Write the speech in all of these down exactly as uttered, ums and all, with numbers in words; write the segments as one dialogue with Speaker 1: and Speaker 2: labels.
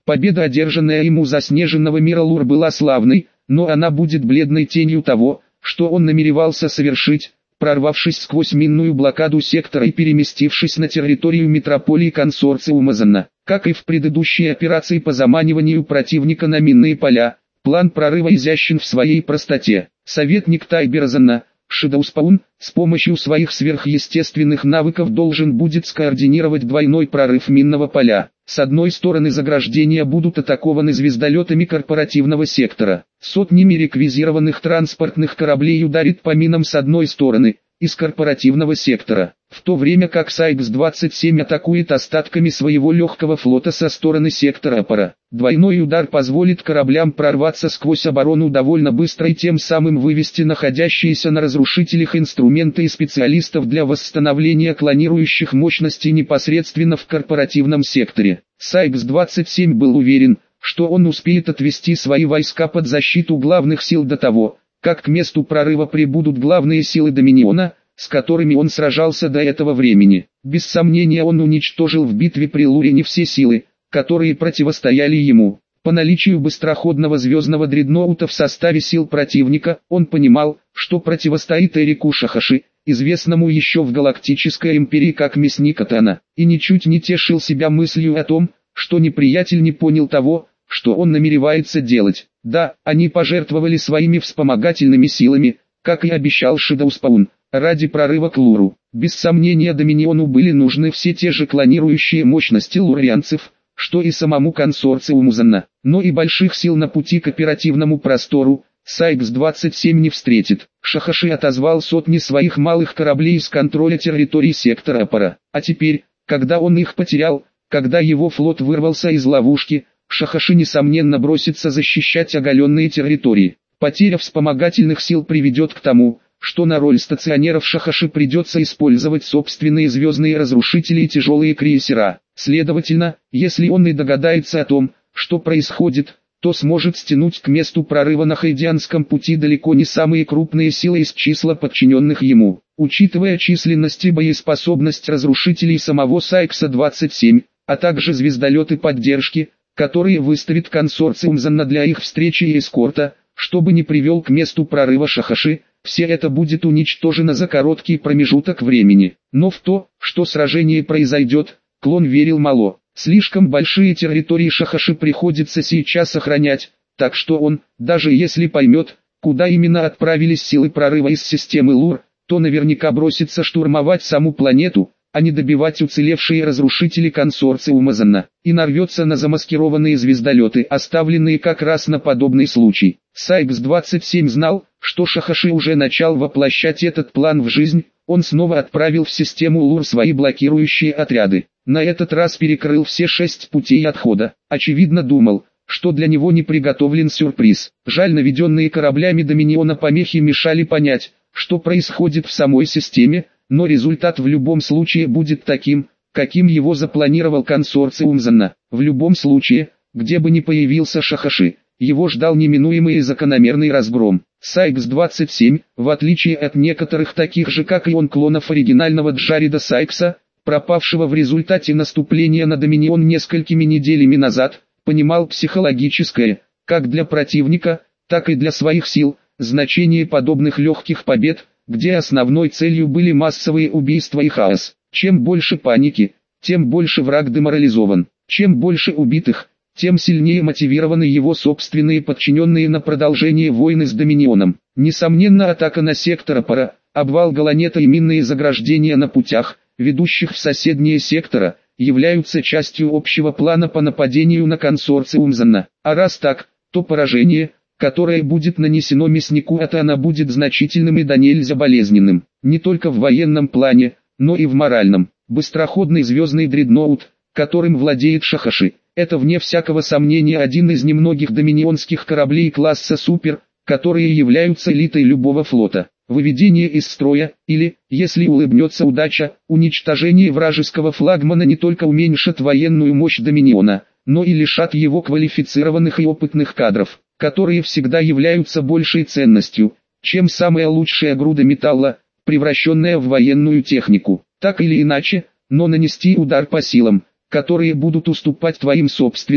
Speaker 1: Победа, одержанная им у заснеженного мира Лур, была славной, но она будет бледной тенью того, что он намеревался совершить, прорвавшись сквозь минную блокаду сектора и переместившись на территорию метрополии консорциума Занна. Как и в предыдущей операции по заманиванию противника на минные поля, план прорыва изящен в своей простоте. Советник Тайбера Занна, Шэдоуспаун, с помощью своих сверхъестественных навыков должен будет скоординировать двойной прорыв минного поля. С одной стороны заграждения будут атакованы звездолетами корпоративного сектора. Сотнями реквизированных транспортных кораблей ударит по минам с одной стороны, из корпоративного сектора, в то время как Сайкс двадцать семь атакует остатками своего легкого флота со стороны сектора Апора. Двойной удар позволит кораблям прорваться сквозь оборону довольно быстро и тем самым вывести находящиеся на разрушителях инструменты и специалистов для восстановления клонирующих мощностей непосредственно в корпоративном секторе. Сайкс двадцать семь был уверен, что он успеет отвести свои войска под защиту главных сил до того, как к месту прорыва прибудут главные силы Доминиона, с которыми он сражался до этого времени. Без сомнения, он уничтожил в битве при Лурене все силы, которые противостояли ему. По наличию быстроходного звездного дредноута в составе сил противника, он понимал, что противостоит Эрику Шахаши, известному еще в Галактической Империи как Мясник Атана, и ничуть не тешил себя мыслью о том, что неприятель не понял того, что он намеревается делать. Да, они пожертвовали своими вспомогательными силами, как и обещал Шэдоуспаун, ради прорыва к Луру. Без сомнения, Доминиону были нужны все те же клонирующие мощности лурианцев, что и самому консорциуму Занна. Но и больших сил на пути к оперативному простору Сайкс двадцать семь не встретит. Шахаши отозвал сотни своих малых кораблей из контроля территории сектора Апора. А теперь, когда он их потерял, когда его флот вырвался из ловушки, Шахаши несомненно бросится защищать оголенные территории. Потеря вспомогательных сил приведет к тому, что на роль стационеров Шахаши придется использовать собственные звездные разрушители и тяжелые крейсера. Следовательно, если он и догадается о том, что происходит, то сможет стянуть к месту прорыва на Хайдианском пути далеко не самые крупные силы из числа подчиненных ему. Учитывая численность и боеспособность разрушителей самого Сайкса двадцать семь, а также звездолеты поддержки, которые выставит консорциум Занна для их встречи и эскорта, чтобы не привел к месту прорыва Шахаши, все это будет уничтожено за короткий промежуток времени. Но в то, что сражение произойдет, клон верил мало. Слишком большие территории Шахаши приходится сейчас охранять, так что он, даже если поймет, куда именно отправились силы прорыва из системы Лур, то наверняка бросится штурмовать саму планету, а не добивать уцелевшие разрушители консорциума Занна, и нарвется на замаскированные звездолеты, оставленные как раз на подобный случай. Сайкс двадцать семь знал, что Шахаши уже начал воплощать этот план в жизнь. Он снова отправил в систему Лур свои блокирующие отряды. На этот раз перекрыл все шесть путей отхода. Очевидно думал, что для него не приготовлен сюрприз. Жаль, наведенные кораблями Доминиона помехи мешали понять, что происходит в самой системе, но результат в любом случае будет таким, каким его запланировал консорциум Занна. В любом случае, где бы ни появился Шахаши, его ждал неминуемый и закономерный разгром. Сайкс двадцать семь, в отличие от некоторых таких же как и он клонов оригинального Джареда Сайкса, пропавшего в результате наступления на Доминион несколькими неделями назад, понимал психологическое, как для противника, так и для своих сил, значение подобных легких побед, где основной целью были массовые убийства и хаос. Чем больше паники, тем больше враг деморализован. Чем больше убитых, тем сильнее мотивированы его собственные подчиненные на продолжение войны с Доминионом. Несомненно, атака на сектор Апора, обвал Галанета и минные заграждения на путях, ведущих в соседние сектора, являются частью общего плана по нападению на консорциум Занна. А раз так, то поражение, которое будет нанесено Мяснику Атана, будет значительным и до нельзя болезненным. Не только в военном плане, но и в моральном. Быстроходный звездный дредноут, которым владеет Шахаши, это вне всякого сомнения один из немногих доминионских кораблей класса Супер, которые являются элитой любого флота. Выведение из строя, или, если улыбнется удача, уничтожение вражеского флагмана не только уменьшит военную мощь Доминиона, но и лишат его квалифицированных и опытных кадров, которые всегда являются большей ценностью, чем самая лучшая груда металла, превращенная в военную технику. Так или иначе, но нанести удар по силам, которые будут уступать твоим собственным,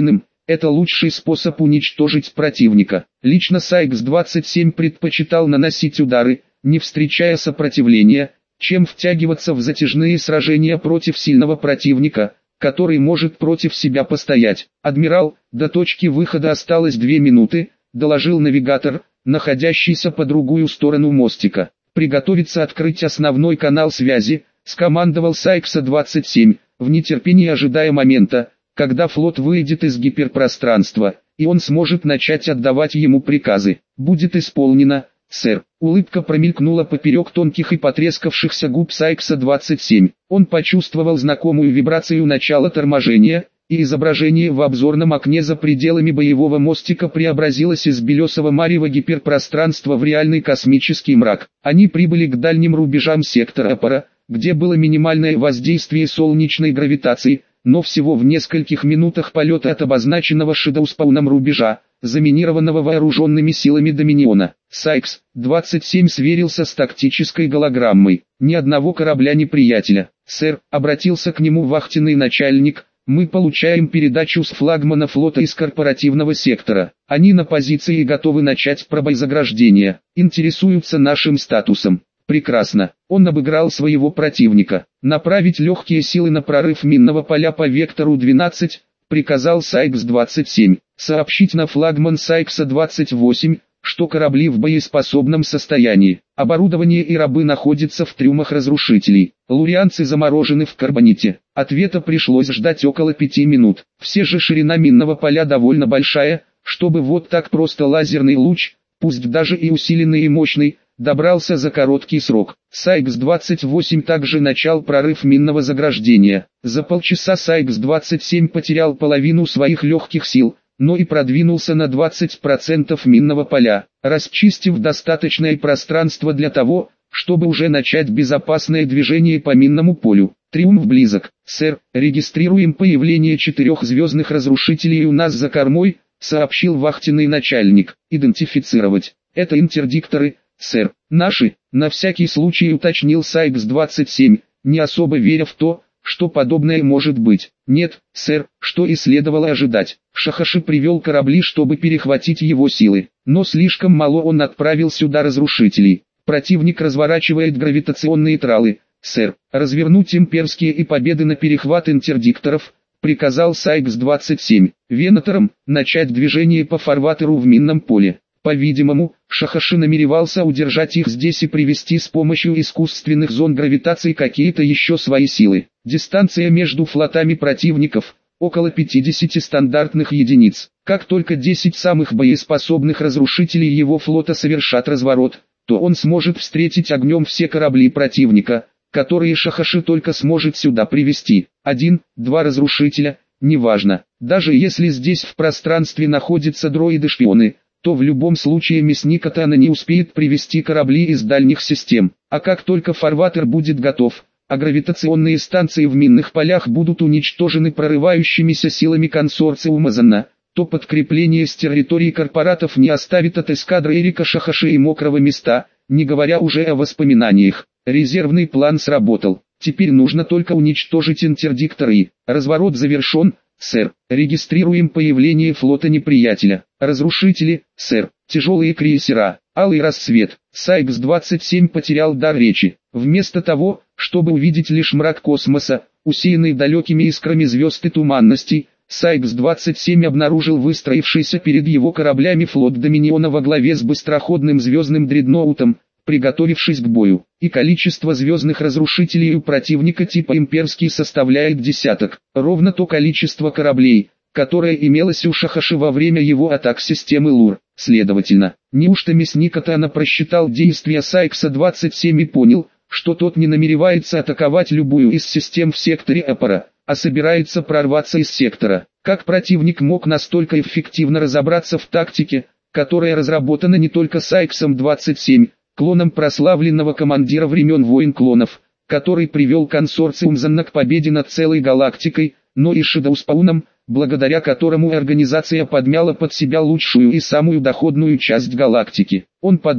Speaker 1: Это лучший способ уничтожить противника. Лично Сайкс двадцать семь предпочитал наносить удары, не встречая сопротивления, чем втягиваться в затяжные сражения против сильного противника, который может против себя постоять. «Адмирал, до точки выхода осталось две минуты», — доложил навигатор, находящийся по другую сторону мостика. «Приготовиться открыть основной канал связи», — скомандовал Сайкса двадцать семь, в нетерпении ожидая момента, когда флот выйдет из гиперпространства, и он сможет начать отдавать ему приказы. «Будет исполнено, сэр». Улыбка промелькнула поперек тонких и потрескавшихся губ Сайкса двадцать семь. Он почувствовал знакомую вибрацию начала торможения, и изображение в обзорном окне за пределами боевого мостика преобразилось из белесого марева гиперпространства в реальный космический мрак. Они прибыли к дальним рубежам сектора Апора, где было минимальное воздействие солнечной гравитации, но всего в нескольких минутах полета от обозначенного шедоуспауном рубежа, заминированного вооруженными силами Доминиона. Сайкс двадцать семь сверился с тактической голограммой. Ни одного корабля неприятеля. «Сэр», — обратился к нему вахтенный начальник, — «мы получаем передачу с флагмана флота из корпоративного сектора. Они на позиции и готовы начать пробой заграждения. Интересуются нашим статусом». Прекрасно. Он обыграл своего противника. «Направить легкие силы на прорыв минного поля по вектору двенадцать», приказал Сайкс двадцать семь. «Сообщить на флагман Сайкса двадцать восемь, что корабли в боеспособном состоянии. Оборудование и рабы находятся в трюмах разрушителей. Лурианцы заморожены в карбоните». Ответа пришлось ждать около пяти минут. Все же ширина минного поля довольно большая, чтобы вот так просто лазерный луч, пусть даже и усиленный и мощный, добрался за короткий срок. Сайкс двадцать восемь также начал прорыв минного заграждения. За полчаса Сайкс двадцать семь потерял половину своих легких сил, но и продвинулся на двадцать процентов минного поля, расчистив достаточное пространство для того, чтобы уже начать безопасное движение по минному полю. «Триумф близок, сэр, регистрируем появление четырех звездных разрушителей у нас за кормой», сообщил вахтенный начальник. «Идентифицировать. Это интердикторы, сэр». «Наши», на всякий случай уточнил Сайкс двадцать семь, не особо веря в то, что подобное может быть. «Нет, сэр», что и следовало ожидать. Шахаши привел корабли, чтобы перехватить его силы, но слишком мало он отправил сюда разрушителей. «Противник разворачивает гравитационные тралы, сэр. Развернуть имперские и победы на перехват интердикторов», приказал Сайкс двадцать семь. «Венаторам начать движение по фарватеру в минном поле». По-видимому, Шахаши намеревался удержать их здесь и привести с помощью искусственных зон гравитации какие-то еще свои силы. Дистанция между флотами противников – около пятидесяти стандартных единиц. Как только десять самых боеспособных разрушителей его флота совершат разворот, то он сможет встретить огнем все корабли противника, которые Шахаши только сможет сюда привести. Один, два разрушителя, неважно. Даже если здесь в пространстве находятся дроиды-шпионы, то в любом случае мясник Атана не успеет привести корабли из дальних систем. А как только фарватер будет готов, а гравитационные станции в минных полях будут уничтожены прорывающимися силами консорциума Занна, то подкрепление с территории корпоратов не оставит от эскадры Эрика Шахаши и мокрого места, не говоря уже о воспоминаниях. Резервный план сработал. Теперь нужно только уничтожить интердикторы. Разворот завершен, сэр. Регистрируем появление флота неприятеля. Разрушители, сэр. Тяжелые крейсера. Алый рассвет. Сайкс двадцать семь потерял дар речи. Вместо того, чтобы увидеть лишь мрак космоса, усеянный далекими искрами звезд и туманностей, Сайкс двадцать семь обнаружил выстроившийся перед его кораблями флот Доминиона во главе с быстроходным звездным дредноутом, приготовившись к бою. И количество звездных разрушителей у противника типа имперский составляет десяток. Ровно то количество кораблей, которое имелось у Шахаши во время его атак системы Лур. Следовательно, неужто мясник Атана просчитал действия Сайкса двадцать семь и понял, что тот не намеревается атаковать любую из систем в секторе Апора, а собирается прорваться из сектора? Как противник мог настолько эффективно разобраться в тактике, которая разработана не только Сайксом двадцать семь, клоном прославленного командира времен войн клонов, который привел консорциум Занна к победе над целой галактикой, но и Шедоуспауном, благодаря которому организация подмяла под себя лучшую и самую доходную часть галактики. Он подумал,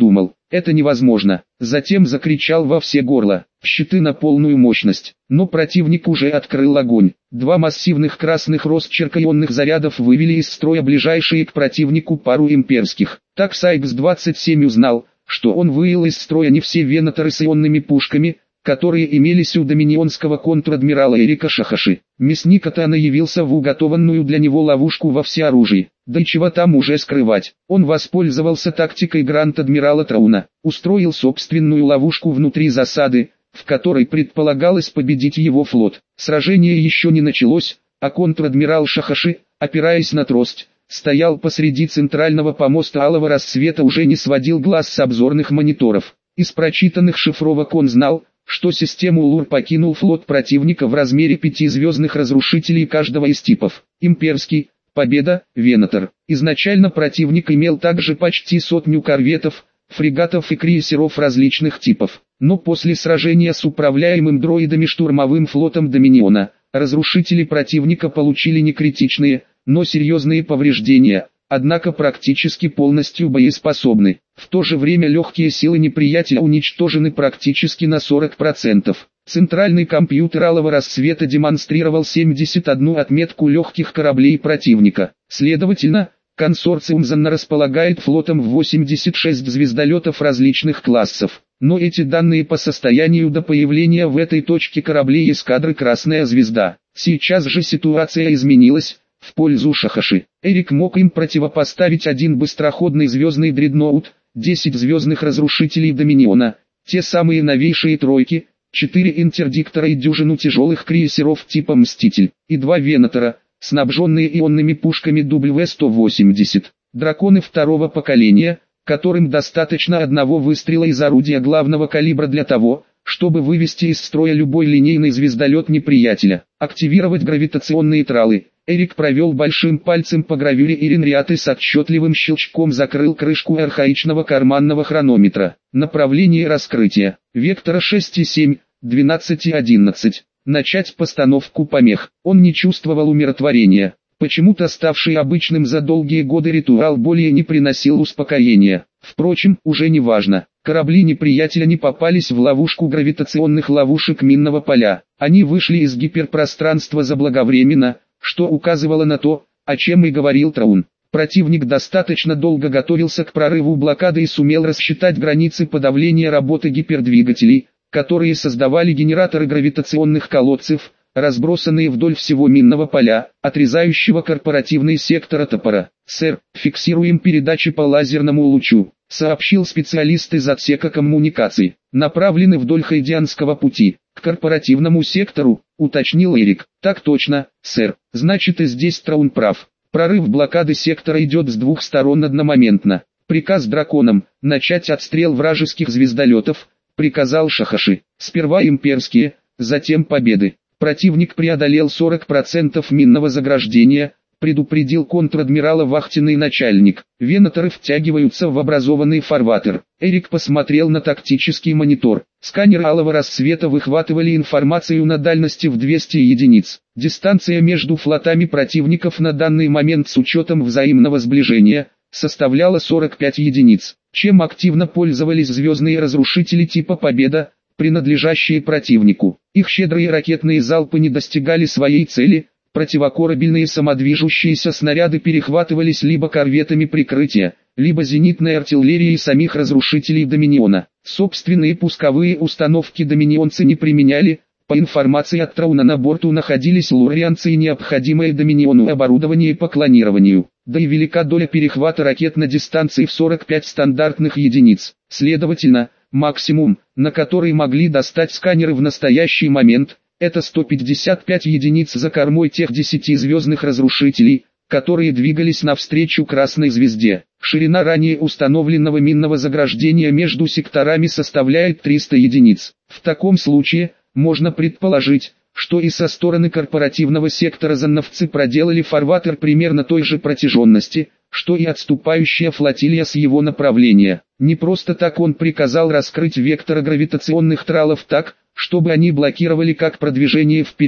Speaker 1: Это невозможно. Затем закричал во все горло. Щиты на полную мощность. Но противник уже открыл огонь. Два массивных красных росчеркаионных зарядов вывели из строя ближайшие к противнику пару имперских. Так Сайкс двадцать семь узнал, что он вывел из строя не все венаторы с ионными пушками, которые имелись у доминионского контр-адмирала Эрика Шахаши. Мясник Атана явился в уготованную для него ловушку во всеоружии. Да и чего там уже скрывать. Он воспользовался тактикой Гранд-адмирала Трауна, устроил собственную ловушку внутри засады, в которой предполагалось победить его флот. Сражение еще не началось, а контр-адмирал Шахаши, опираясь на трость, стоял посреди центрального помоста Алого Рассвета, уже не сводил глаз с обзорных мониторов. Из прочитанных шифровок он знал, что систему ЛУР покинул флот противника в размере пяти звездных разрушителей каждого из типов. Имперский, Победа, Венатор. Изначально противник имел также почти сотню корветов, фрегатов и крейсеров различных типов. Но после сражения с управляемым дроидами штурмовым флотом Доминиона, разрушители противника получили не критичные, но серьезные повреждения, однако практически полностью боеспособны. В то же время легкие силы неприятеля уничтожены практически на сорок процентов. Центральный компьютер Алого Рассвета демонстрировал семьдесят одну отметку легких кораблей противника. Следовательно, консорциум Занна располагает флотом в восемьдесят шесть звездолетов различных классов. Но эти данные по состоянию до появления в этой точке кораблей эскадры «Красная звезда». Сейчас же ситуация изменилась в пользу Шахаши. Эрик мог им противопоставить один быстроходный звездный дредноут, десять звездных разрушителей Доминиона, те самые новейшие тройки, четыре интердиктора и дюжину тяжелых крейсеров типа «Мститель», и два венатора, снабженные ионными пушками дабл ю сто восемьдесят. Драконы второго поколения, которым достаточно одного выстрела из орудия главного калибра для того, чтобы вывести из строя любой линейный звездолет неприятеля. Активировать гравитационные тралы. Эрик провел большим пальцем по гравюре Иринриат и с отчетливым щелчком закрыл крышку архаичного карманного хронометра. Направление раскрытия. Вектора шесть и семь, двенадцать и одиннадцать. Начать постановку помех. Он не чувствовал умиротворения. Почему-то ставший обычным за долгие годы ритуал более не приносил успокоения. Впрочем, уже не важно. Корабли неприятеля не попались в ловушку гравитационных ловушек минного поля. Они вышли из гиперпространства заблаговременно, что указывало на то, о чем и говорил Траун. Противник достаточно долго готовился к прорыву блокады и сумел рассчитать границы подавления работы гипердвигателей, которые создавали генераторы гравитационных колодцев, разбросанные вдоль всего минного поля, отрезающего корпоративный сектор от топора. «Сэр, фиксируем передачи по лазерному лучу», — сообщил специалист из отсека коммуникаций. «Направлены вдоль Хайдианского пути, к корпоративному сектору», — уточнил Эрик. «Так точно, сэр. Значит, и здесь Траун прав. Прорыв блокады сектора идет с двух сторон одномоментно. Приказ драконам — начать отстрел вражеских звездолетов», — приказал Шахаши. «Сперва имперские, затем победы». Противник преодолел сорок процентов минного заграждения, предупредил контр-адмирала вахтенный начальник. Венаторы втягиваются в образованный фарватер. Эрик посмотрел на тактический монитор. Сканеры Алого Рассвета выхватывали информацию на дальности в двести единиц. Дистанция между флотами противников на данный момент с учетом взаимного сближения составляла сорок пять единиц. Чем активно пользовались звездные разрушители типа «Победа», принадлежащие противнику. Их щедрые ракетные залпы не достигали своей цели, противокорабельные самодвижущиеся снаряды перехватывались либо корветами прикрытия, либо зенитной артиллерией самих разрушителей Доминиона. Собственные пусковые установки доминионцы не применяли, по информации от Трауна на борту находились лурианцы и необходимое Доминиону оборудование по клонированию, да и велика доля перехвата ракет на дистанции в сорок пять стандартных единиц. Следовательно, максимум, на который могли достать сканеры в настоящий момент, это сто пятьдесят пять единиц за кормой тех десяти звездных разрушителей, которые двигались навстречу Красной Звезде. Ширина ранее установленного минного заграждения между секторами составляет триста единиц. В таком случае, можно предположить, что и со стороны корпоративного сектора занновцы проделали фарватер примерно той же протяженности, что и отступающая флотилия с его направления. Не просто так он приказал раскрыть векторы гравитационных тралов так, чтобы они блокировали как продвижение вперед,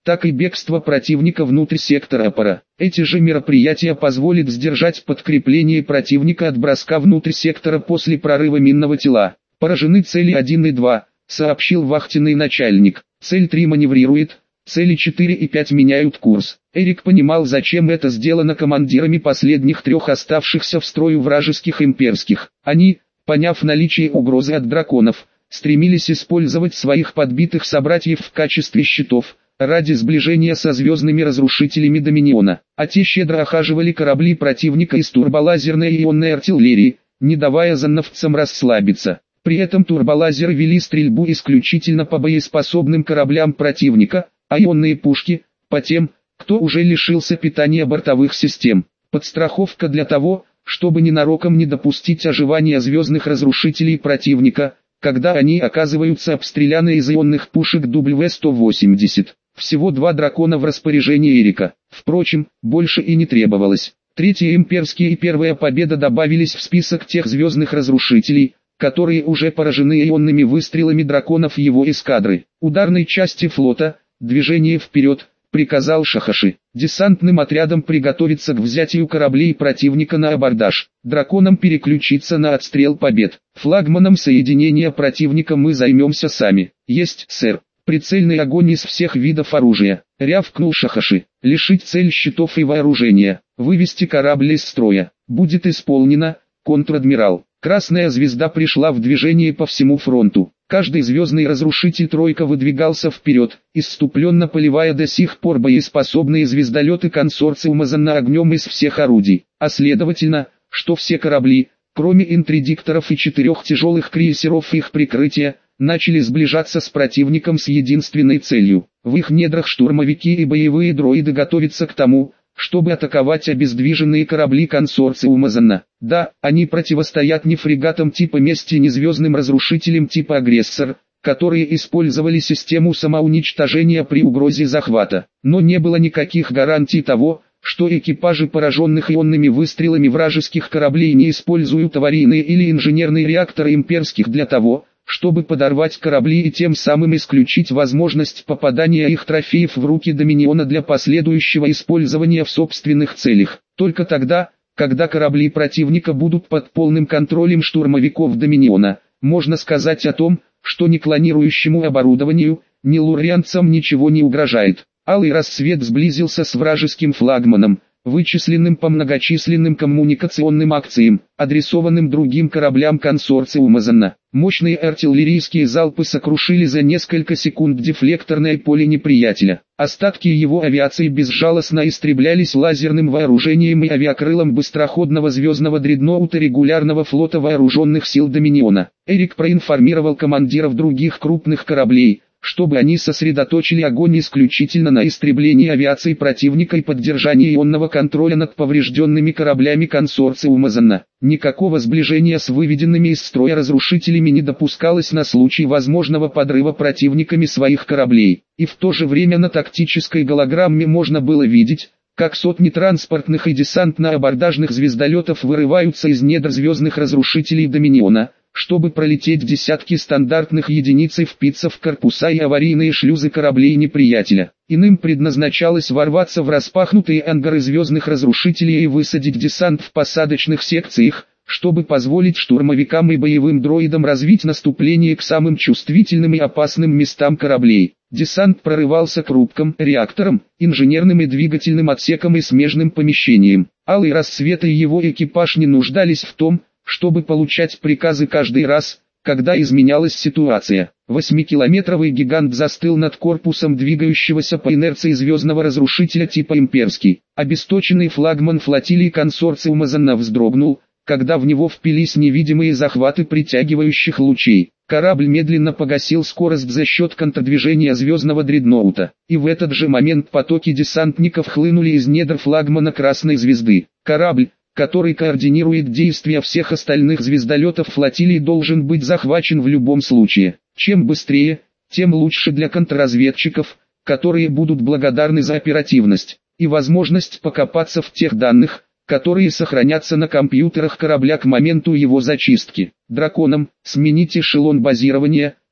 Speaker 1: так и бегство противника внутрь сектора опора. Эти же мероприятия позволят сдержать подкрепление противника от броска внутрь сектора после прорыва минного тела. Поражены цели один и два, сообщил вахтенный начальник. Цель три маневрирует, цели четыре и пять меняют курс. Эрик понимал, зачем это сделано командирами последних трех оставшихся в строю вражеских имперских. Они, поняв наличие угрозы от драконов, стремились использовать своих подбитых собратьев в качестве щитов, ради сближения со звездными разрушителями Доминиона. А те щедро охаживали корабли противника из турболазерной и ионной артиллерии, не давая зоновцам расслабиться. При этом турболазеры вели стрельбу исключительно по боеспособным кораблям противника, а ионные пушки – по тем, кто уже лишился питания бортовых систем. Подстраховка для того, чтобы ненароком не допустить оживания звездных разрушителей противника, когда они оказываются обстреляны из ионных пушек дабл ю сто восемьдесят. Всего два дракона в распоряжении Эрика. Впрочем, больше и не требовалось. Третья имперские и первая победа добавились в список тех звездных разрушителей, которые уже поражены ионными выстрелами драконов его эскадры. Ударной части флота, движение вперед, приказал Шахаши. Десантным отрядам приготовиться к взятию кораблей противника на абордаж. Драконам переключиться на отстрел побед. Флагманом соединения противника мы займемся сами. Есть, сэр. Прицельный огонь из всех видов оружия. Рявкнул Шахаши. Лишить цель щитов и вооружения. Вывести корабль из строя. Будет исполнено, контр-адмирал. Красная звезда пришла в движение по всему фронту. Каждый звездный разрушитель тройка выдвигался вперед, исступленно поливая до сих пор боеспособные звездолеты консорциума зона огнем из всех орудий. А следовательно, что все корабли, кроме интридикторов и четырех тяжелых крейсеров их прикрытия, начали сближаться с противником с единственной целью. В их недрах штурмовики и боевые дроиды готовятся к тому, чтобы атаковать обездвиженные корабли консорциума зона. Да, они противостоят не фрегатам типа «Месть» и не звездным разрушителям типа «Агрессор», которые использовали систему самоуничтожения при угрозе захвата. Но не было никаких гарантий того, что экипажи пораженных ионными выстрелами вражеских кораблей не используют аварийные или инженерные реакторы имперских для того, чтобы подорвать корабли и тем самым исключить возможность попадания их трофеев в руки Доминиона для последующего использования в собственных целях. Только тогда, когда корабли противника будут под полным контролем штурмовиков Доминиона, можно сказать о том, что ни клонирующему оборудованию, ни луррианцам ничего не угрожает. Алый рассвет сблизился с вражеским флагманом, вычисленным по многочисленным коммуникационным акциям, адресованным другим кораблям консорциума зона. Мощные артиллерийские залпы сокрушили за несколько секунд дефлекторное поле неприятеля. Остатки его авиации безжалостно истреблялись лазерным вооружением и авиакрылом быстроходного звездного дредноута регулярного флота вооруженных сил Доминиона. Эрик проинформировал командиров других крупных кораблей, чтобы они сосредоточили огонь исключительно на истреблении авиации противника и поддержании ионного контроля над поврежденными кораблями консорциума зона. Никакого сближения с выведенными из строя разрушителями не допускалось на случай возможного подрыва противниками своих кораблей. И в то же время на тактической голограмме можно было видеть, как сотни транспортных и десантно-абордажных звездолетов вырываются из недр звездных разрушителей Доминиона, чтобы пролететь десятки стандартных единиц и впиться в корпуса и аварийные шлюзы кораблей неприятеля. Иным предназначалось ворваться в распахнутые ангары звездных разрушителей и высадить десант в посадочных секциях, чтобы позволить штурмовикам и боевым дроидам развить наступление к самым чувствительным и опасным местам кораблей. Десант прорывался к рубкам, реакторам, инженерным и двигательным отсекам и смежным помещениям. Алый рассвет и его экипаж не нуждались в том, чтобы получать приказы каждый раз, когда изменялась ситуация. Восьмикилометровый гигант застыл над корпусом двигающегося по инерции звездного разрушителя типа «Имперский». Обесточенный флагман флотилии консорциума зона вздрогнул, когда в него впились невидимые захваты притягивающих лучей. Корабль медленно погасил скорость за счет контрдвижения звездного дредноута. И в этот же момент потоки десантников хлынули из недр флагмана Красной Звезды. Корабль, который координирует действия всех остальных звездолетов флотилии, должен быть захвачен в любом случае. Чем быстрее, тем лучше для контрразведчиков, которые будут благодарны за оперативность и возможность покопаться в тех данных, которые сохранятся на компьютерах корабля к моменту его зачистки. Драконам, сменить эшелон базирования,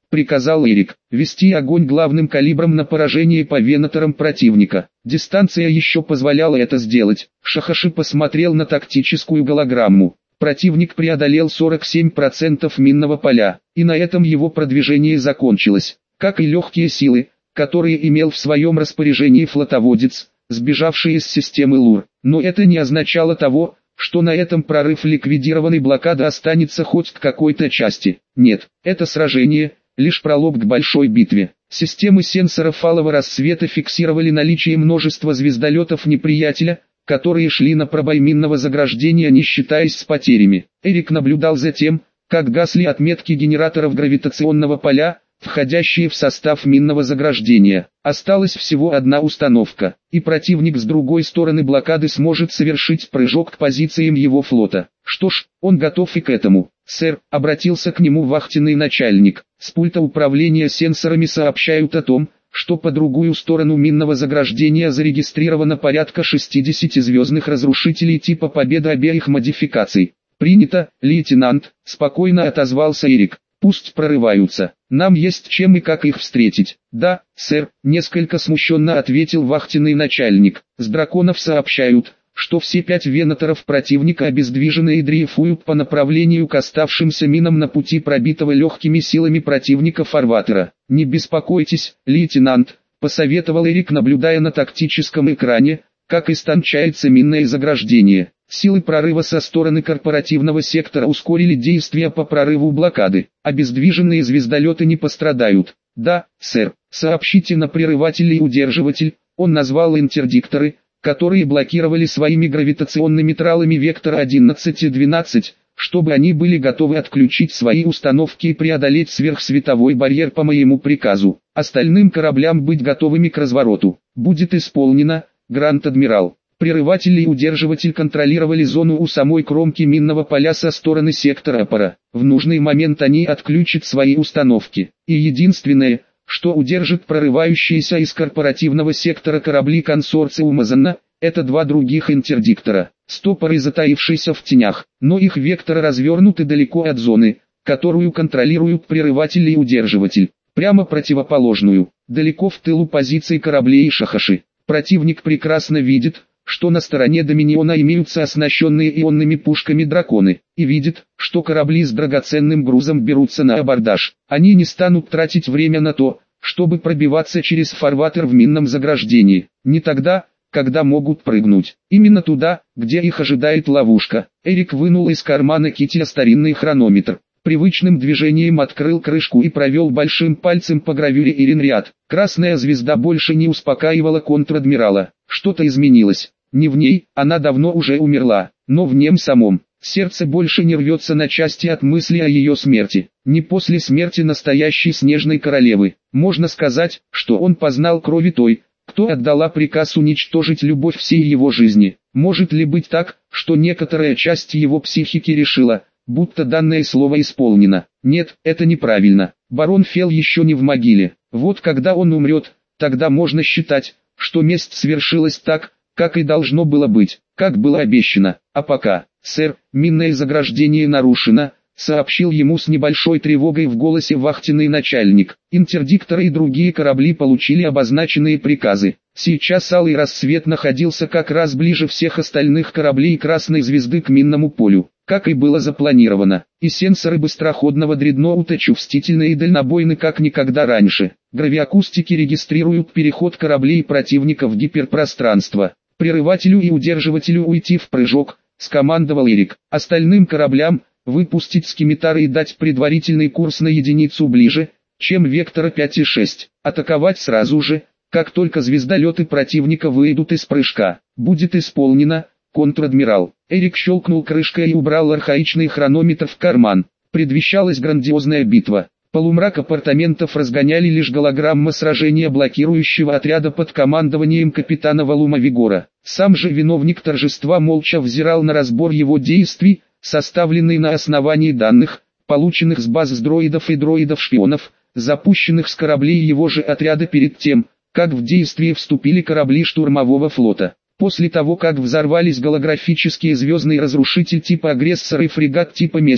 Speaker 1: приказал Эрик. Вести огонь главным калибром на поражение по венаторам противника. Дистанция еще позволяла это сделать. Шахаши посмотрел на тактическую голограмму. Противник преодолел сорок семь процентов минного поля, и на этом его продвижение закончилось. Как и легкие силы, которые имел в своем распоряжении флотоводец, сбежавший из системы Лур. Но это не означало того, что на этом прорыв ликвидированной блокады останется хоть к какой-то части. Нет, это сражение – лишь пролог к большой битве. Системы сенсоров алого рассвета фиксировали наличие множества звездолетов неприятеля, которые шли на пробой минного заграждения, не считаясь с потерями. Эрик наблюдал за тем, как гасли отметки генераторов гравитационного поля, входящие в состав минного заграждения. Осталась всего одна установка, и противник с другой стороны блокады сможет совершить прыжок к позициям его флота. Что ж, он готов и к этому. «Сэр», — обратился к нему вахтенный начальник, — «с пульта управления сенсорами сообщают о том, что по другую сторону минного заграждения зарегистрировано порядка шестидесяти звездных разрушителей типа «Победа» обеих модификаций». «Принято, лейтенант», — спокойно отозвался Эрик. «Пусть прорываются. Нам есть чем и как их встретить». «Да, сэр», — несколько смущенно ответил вахтенный начальник. «С драконов сообщают, что все пять венаторов противника обездвижены и дрейфуют по направлению к оставшимся минам на пути пробитого легкими силами противника фарватера». «Не беспокойтесь, лейтенант», — посоветовал Эрик, наблюдая на тактическом экране, как истончается минное заграждение. Силы прорыва со стороны корпоративного сектора ускорили действия по прорыву блокады. Обездвиженные звездолеты не пострадают. «Да, сэр, сообщите на прерыватель и удерживатель», — он назвал интердикторы, которые блокировали своими гравитационными тралами вектор одиннадцать и двенадцать, чтобы они были готовы отключить свои установки и преодолеть сверхсветовой барьер по моему приказу. Остальным кораблям быть готовыми к развороту. Будет исполнено, Гранд-Адмирал. Прерыватель и удерживатель контролировали зону у самой кромки минного поля со стороны сектора опора. В нужный момент они отключат свои установки. И единственное, что удержит прорывающиеся из корпоративного сектора корабли консорциума Занна, это два других интердиктора, стопоры, затаившиеся в тенях, но их векторы развернуты далеко от зоны, которую контролируют прерыватель и удерживатель, прямо противоположную, далеко в тылу позиций кораблей и Шахаши. Противник прекрасно видит, что на стороне Доминиона имеются оснащенные ионными пушками драконы, и видит, что корабли с драгоценным грузом берутся на абордаж. Они не станут тратить время на то, чтобы пробиваться через фарватер в минном заграждении, не тогда, когда могут прыгнуть. Именно туда, где их ожидает ловушка. Эрик вынул из кармана кителя старинный хронометр. Привычным движением открыл крышку и провел большим пальцем по гравюре Иринриад. Красная звезда больше не успокаивала контр-адмирала. Что-то изменилось. Не в ней, она давно уже умерла, но в нем самом. Сердце больше не рвется на части от мысли о ее смерти. Не после смерти настоящей Снежной Королевы. Можно сказать, что он познал крови той, кто отдала приказ уничтожить любовь всей его жизни. Может ли быть так, что некоторая часть его психики решила, будто данное слово исполнено? Нет, это неправильно. Барон Фел еще не в могиле. Вот когда он умрет, тогда можно считать, что месть свершилась так, как и должно было быть, как было обещано. А пока, сэр, минное заграждение нарушено, сообщил ему с небольшой тревогой в голосе вахтенный начальник. Интердикторы и другие корабли получили обозначенные приказы. Сейчас Алый Рассвет находился как раз ближе всех остальных кораблей Красной Звезды к минному полю, как и было запланировано. И сенсоры быстроходного дредноута чувствительны и дальнобойны как никогда раньше. Гравиакустики регистрируют переход кораблей противника в гиперпространство. Прерывателю и удерживателю уйти в прыжок, скомандовал Эрик. Остальным кораблям выпустить скимитары и дать предварительный курс на единицу ближе, чем вектора пять и шесть. Атаковать сразу же, как только звездолеты противника выйдут из прыжка. Будет исполнено, контр-адмирал. Эрик щелкнул крышкой и убрал архаичный хронометр в карман. Предвещалась грандиозная битва. Полумрак апартаментов разгоняли лишь голограмма сражения блокирующего отряда под командованием капитана Валума Вигора. Сам же виновник торжества молча взирал на разбор его действий, составленный на основании данных, полученных с баз дроидов и дроидов-шпионов, запущенных с кораблей его же отряда перед тем, как в действие вступили корабли штурмового флота. После того, как взорвались голографические звездный разрушитель типа агрессор и фрегат типа месть,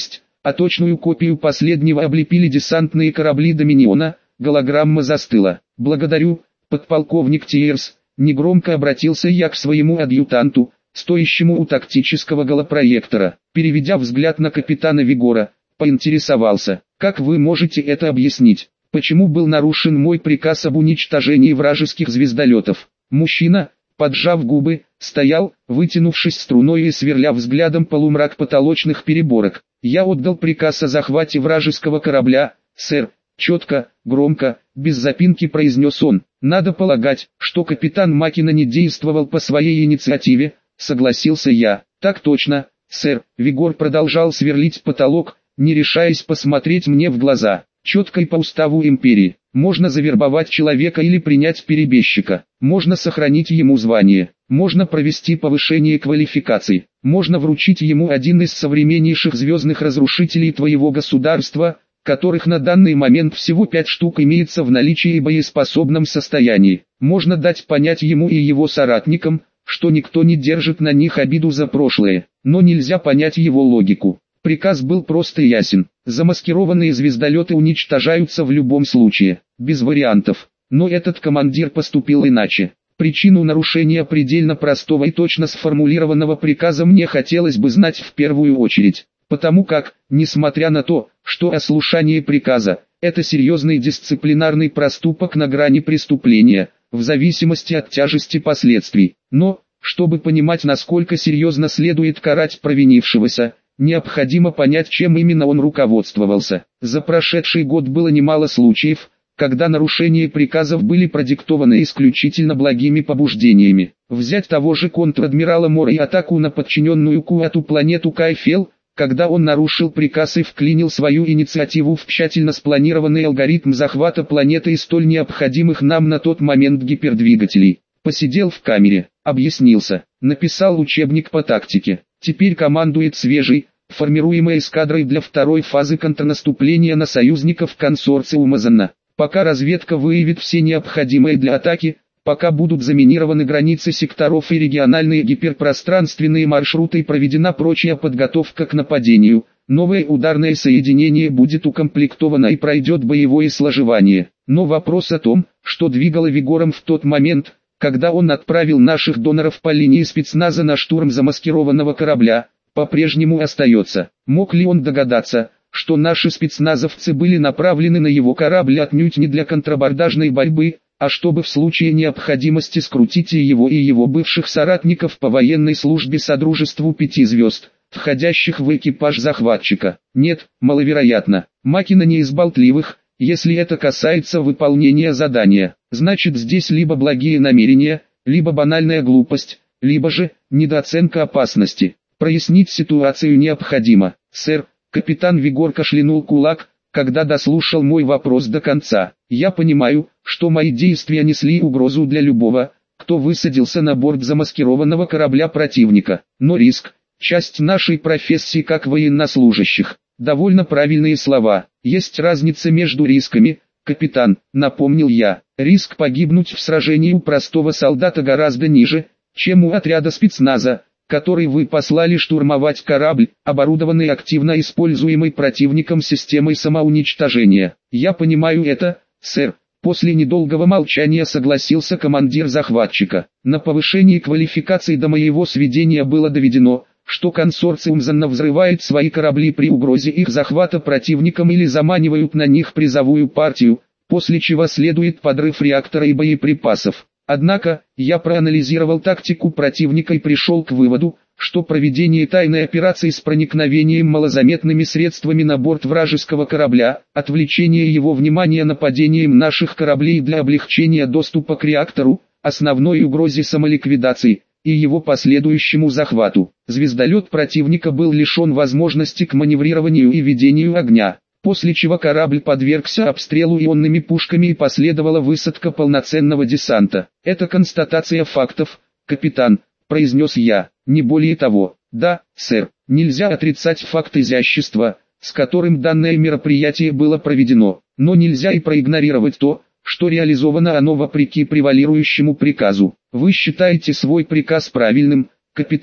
Speaker 1: а точную копию последнего облепили десантные корабли Доминиона. Голограмма застыла. «Благодарю, подполковник Тиерс», — негромко обратился я к своему адъютанту, стоящему у тактического голопроектора. Переведя взгляд на капитана Вигора, поинтересовался: «Как вы можете это объяснить? Почему был нарушен мой приказ об уничтожении вражеских звездолетов?» Мужчина, поджав губы, стоял, вытянувшись струной и сверля взглядом полумрак потолочных переборок. «Я отдал приказ о захвате вражеского корабля, сэр», — четко, громко, без запинки произнес он. «Надо полагать, что капитан Макина не действовал по своей инициативе», — согласился я. «Так точно, сэр», — Вигор продолжал сверлить потолок, не решаясь посмотреть мне в глаза. «Четко и по уставу империи. Можно завербовать человека или принять перебежчика. Можно сохранить ему звание. Можно провести повышение квалификаций. Можно вручить ему один из современнейших звездных разрушителей твоего государства, которых на данный момент всего пять штук имеется в наличии и боеспособном состоянии. Можно дать понять ему и его соратникам, что никто не держит на них обиду за прошлое, но нельзя понять его логику. Приказ был прост и ясен. Замаскированные звездолеты уничтожаются в любом случае, без вариантов. Но этот командир поступил иначе. Причину нарушения предельно простого и точно сформулированного приказа мне хотелось бы знать в первую очередь. Потому как, несмотря на то, что ослушание приказа – это серьезный дисциплинарный проступок на грани преступления, в зависимости от тяжести последствий. Но, чтобы понимать, насколько серьезно следует карать провинившегося, необходимо понять, чем именно он руководствовался. За прошедший год было немало случаев, когда нарушения приказов были продиктованы исключительно благими побуждениями. Взять того же контр-адмирала Мора и атаку на подчиненную Куату планету Кайфел, когда он нарушил приказ и вклинил свою инициативу в тщательно спланированный алгоритм захвата планеты и столь необходимых нам на тот момент гипердвигателей. Посидел в камере, объяснился, написал учебник по тактике. Теперь командует свежей, формируемой эскадрой для второй фазы контрнаступления на союзников консорциума ЗАНА. Пока разведка выявит все необходимые для атаки, пока будут заминированы границы секторов и региональные гиперпространственные маршруты и проведена прочая подготовка к нападению, новое ударное соединение будет укомплектовано и пройдет боевое сложевание. Но вопрос о том, что двигало Вигором в тот момент, когда он отправил наших доноров по линии спецназа на штурм замаскированного корабля, по-прежнему остается. Мог ли он догадаться, что наши спецназовцы были направлены на его корабль отнюдь не для контрабордажной борьбы, а чтобы в случае необходимости скрутить и его и его бывших соратников по военной службе Содружеству пяти звезд, входящих в экипаж захватчика? Нет, маловероятно. Макина не из болтливых. Если это касается выполнения задания, значит здесь либо благие намерения, либо банальная глупость, либо же недооценка опасности. Прояснить ситуацию необходимо. Сэр, капитан Вигор кашлянул кулак, когда дослушал мой вопрос до конца. Я понимаю, что мои действия несли угрозу для любого, кто высадился на борт замаскированного корабля противника. Но риск – часть нашей профессии как военнослужащих. Довольно правильные слова. Есть разница между рисками, капитан, напомнил я. Риск погибнуть в сражении у простого солдата гораздо ниже, чем у отряда спецназа, который вы послали штурмовать корабль, оборудованный активно используемой противником системой самоуничтожения. Я понимаю это, сэр. После недолгого молчания согласился командир захватчика. На повышении квалификации до моего сведения было доведено, что консорциум ЗАНА взрывает свои корабли при угрозе их захвата противником или заманивают на них призовую партию, после чего следует подрыв реактора и боеприпасов. Однако, я проанализировал тактику противника и пришел к выводу, что проведение тайной операции с проникновением малозаметными средствами на борт вражеского корабля, отвлечение его внимания нападением наших кораблей для облегчения доступа к реактору, основной угрозе самоликвидации, и его последующему захвату. Звездолет противника был лишен возможности к маневрированию и ведению огня, после чего корабль подвергся обстрелу ионными пушками и последовала высадка полноценного десанта. Это констатация фактов, капитан, произнес я, не более того. Да, сэр, нельзя отрицать факт изящества, с которым данное мероприятие было проведено, но нельзя и проигнорировать то, что реализовано оно вопреки превалирующему приказу. Вы считаете свой приказ правильным, капитан?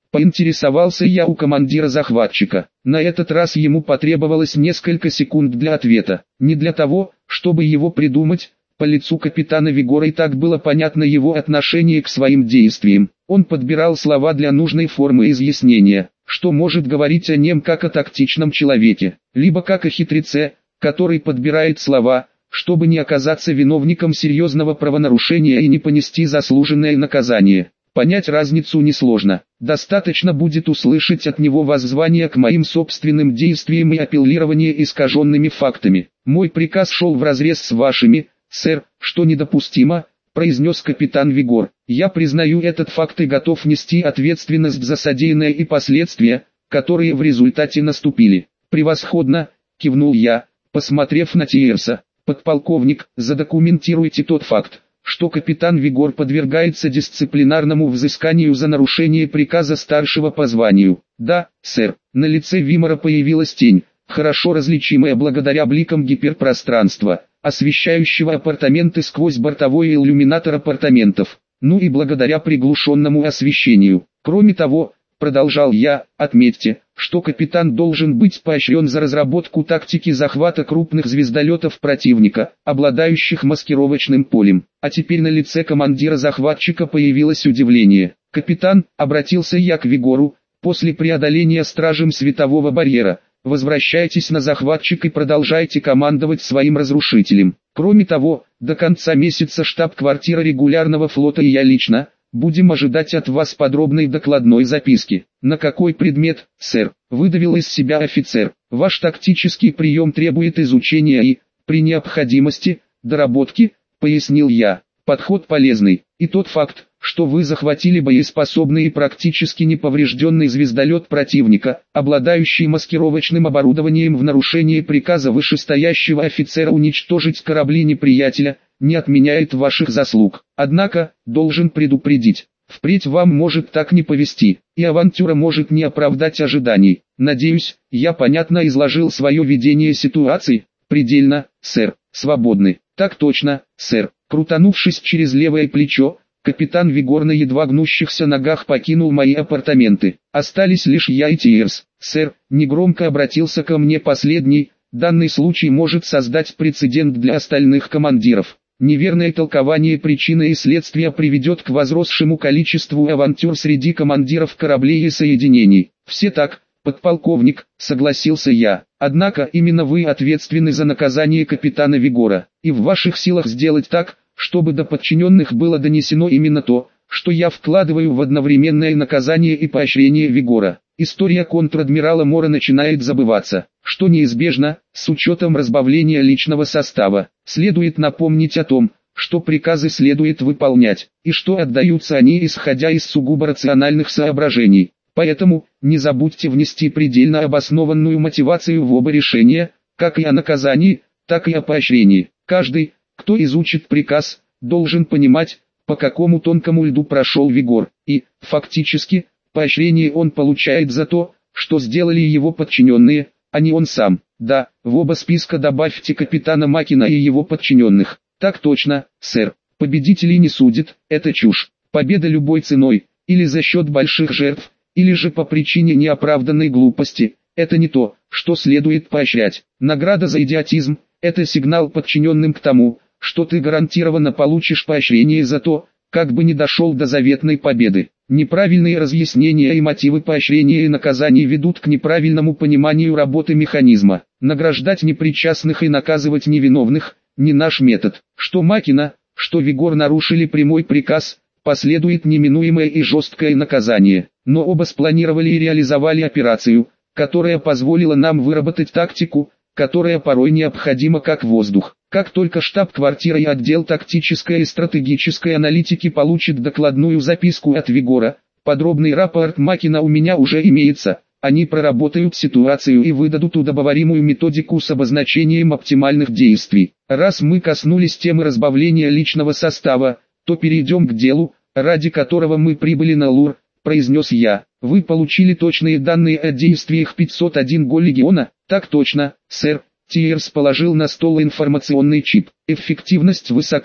Speaker 1: Поинтересовался я у командира захватчика. На этот раз ему потребовалось несколько секунд для ответа. Не для того, чтобы его придумать, по лицу капитана Вигора и так было понятно его отношение к своим действиям. Он подбирал слова для нужной формы изъяснения, что может говорить о нем как о тактичном человеке, либо как о хитреце, который подбирает слова, чтобы не оказаться виновником серьезного правонарушения и не понести заслуженное наказание. Понять разницу несложно. Достаточно будет услышать от него воззвание к моим собственным действиям и апеллирование искаженными фактами. Мой приказ шел вразрез с вашими, сэр, что недопустимо, произнес капитан Вигор. Я признаю этот факт и готов нести ответственность за содеянное и последствия, которые в результате наступили. Превосходно, кивнул я, посмотрев на Тиерса. Подполковник, задокументируйте тот факт, что капитан Вигор подвергается дисциплинарному взысканию за нарушение приказа старшего по званию. Да, сэр. На лице Вимора появилась тень, хорошо различимая благодаря бликам гиперпространства, освещающего апартаменты сквозь бортовой иллюминатор апартаментов, ну и благодаря приглушенному освещению. Кроме того, продолжал я, отметьте, что капитан должен быть поощрен за разработку тактики захвата крупных звездолетов противника, обладающих маскировочным полем. А теперь на лице командира захватчика появилось удивление. «Капитан», — обратился я к Вигору, — «после преодоления стражем светового барьера, возвращайтесь на захватчик и продолжайте командовать своим разрушителем. Кроме того, до конца месяца штаб-квартира регулярного флота и я лично будем ожидать от вас подробной докладной записки». «На какой предмет, сэр?» — выдавил из себя офицер. «Ваш тактический прием требует изучения и, при необходимости, доработки», — пояснил я. «Подход полезный, и тот факт, что вы захватили боеспособный и практически неповрежденный звездолет противника, обладающий маскировочным оборудованием в нарушении приказа вышестоящего офицера уничтожить корабли неприятеля, не отменяет ваших заслуг. Однако, должен предупредить, впредь вам может так не повести, и авантюра может не оправдать ожиданий. Надеюсь, я понятно изложил свое видение ситуации. Предельно, сэр, свободны». «Так точно, сэр». Крутанувшись через левое плечо, капитан Вигор на едва гнущихся ногах покинул мои апартаменты. Остались лишь я и Тиерс. «Сэр», негромко обратился ко мне последний, «данный случай может создать прецедент для остальных командиров. Неверное толкование причины и следствия приведет к возросшему количеству авантюр среди командиров кораблей и соединений». «Все так, подполковник», согласился я. «Однако именно вы ответственны за наказание капитана Вигора, и в ваших силах сделать так, чтобы до подчиненных было донесено именно то, что я вкладываю в одновременное наказание и поощрение Вигора». История контр-адмирала Мора начинает забываться, что неизбежно, с учетом разбавления личного состава. Следует напомнить о том, что приказы следует выполнять, и что отдаются они исходя из сугубо рациональных соображений. Поэтому, не забудьте внести предельно обоснованную мотивацию в оба решения, как и о наказании, так и о поощрении. Каждый, кто изучит приказ, должен понимать, по какому тонкому льду прошел Вигор, и, фактически, поощрение он получает за то, что сделали его подчиненные, а не он сам. Да, в оба списка добавьте капитана Макина и его подчиненных. Так точно, сэр. Победителей не судят, это чушь. Победа любой ценой, или за счет больших жертв, или же по причине неоправданной глупости, это не то, что следует поощрять. Награда за идиотизм – это сигнал подчиненным к тому, что ты гарантированно получишь поощрение за то, как бы ни дошел до заветной победы. Неправильные разъяснения и мотивы поощрения и наказаний ведут к неправильному пониманию работы механизма. Награждать непричастных и наказывать невиновных – не наш метод. Что Макина, что Вигор нарушили прямой приказ, последует неминуемое и жесткое наказание. Но оба спланировали и реализовали операцию, которая позволила нам выработать тактику, которая порой необходима как воздух. Как только штаб-квартира и отдел тактической и стратегической аналитики получат докладную записку от Вигора, подробный рапорт Макина у меня уже имеется, они проработают ситуацию и выдадут удобоваримую методику с обозначением оптимальных действий. Раз мы коснулись темы разбавления личного состава, то перейдем к делу, ради которого мы прибыли на Лур, произнес я. Вы получили точные данные о действиях пятьсот один Го легиона? Так точно, сэр. Тиерс положил на стол информационный чип. Эффективность высока,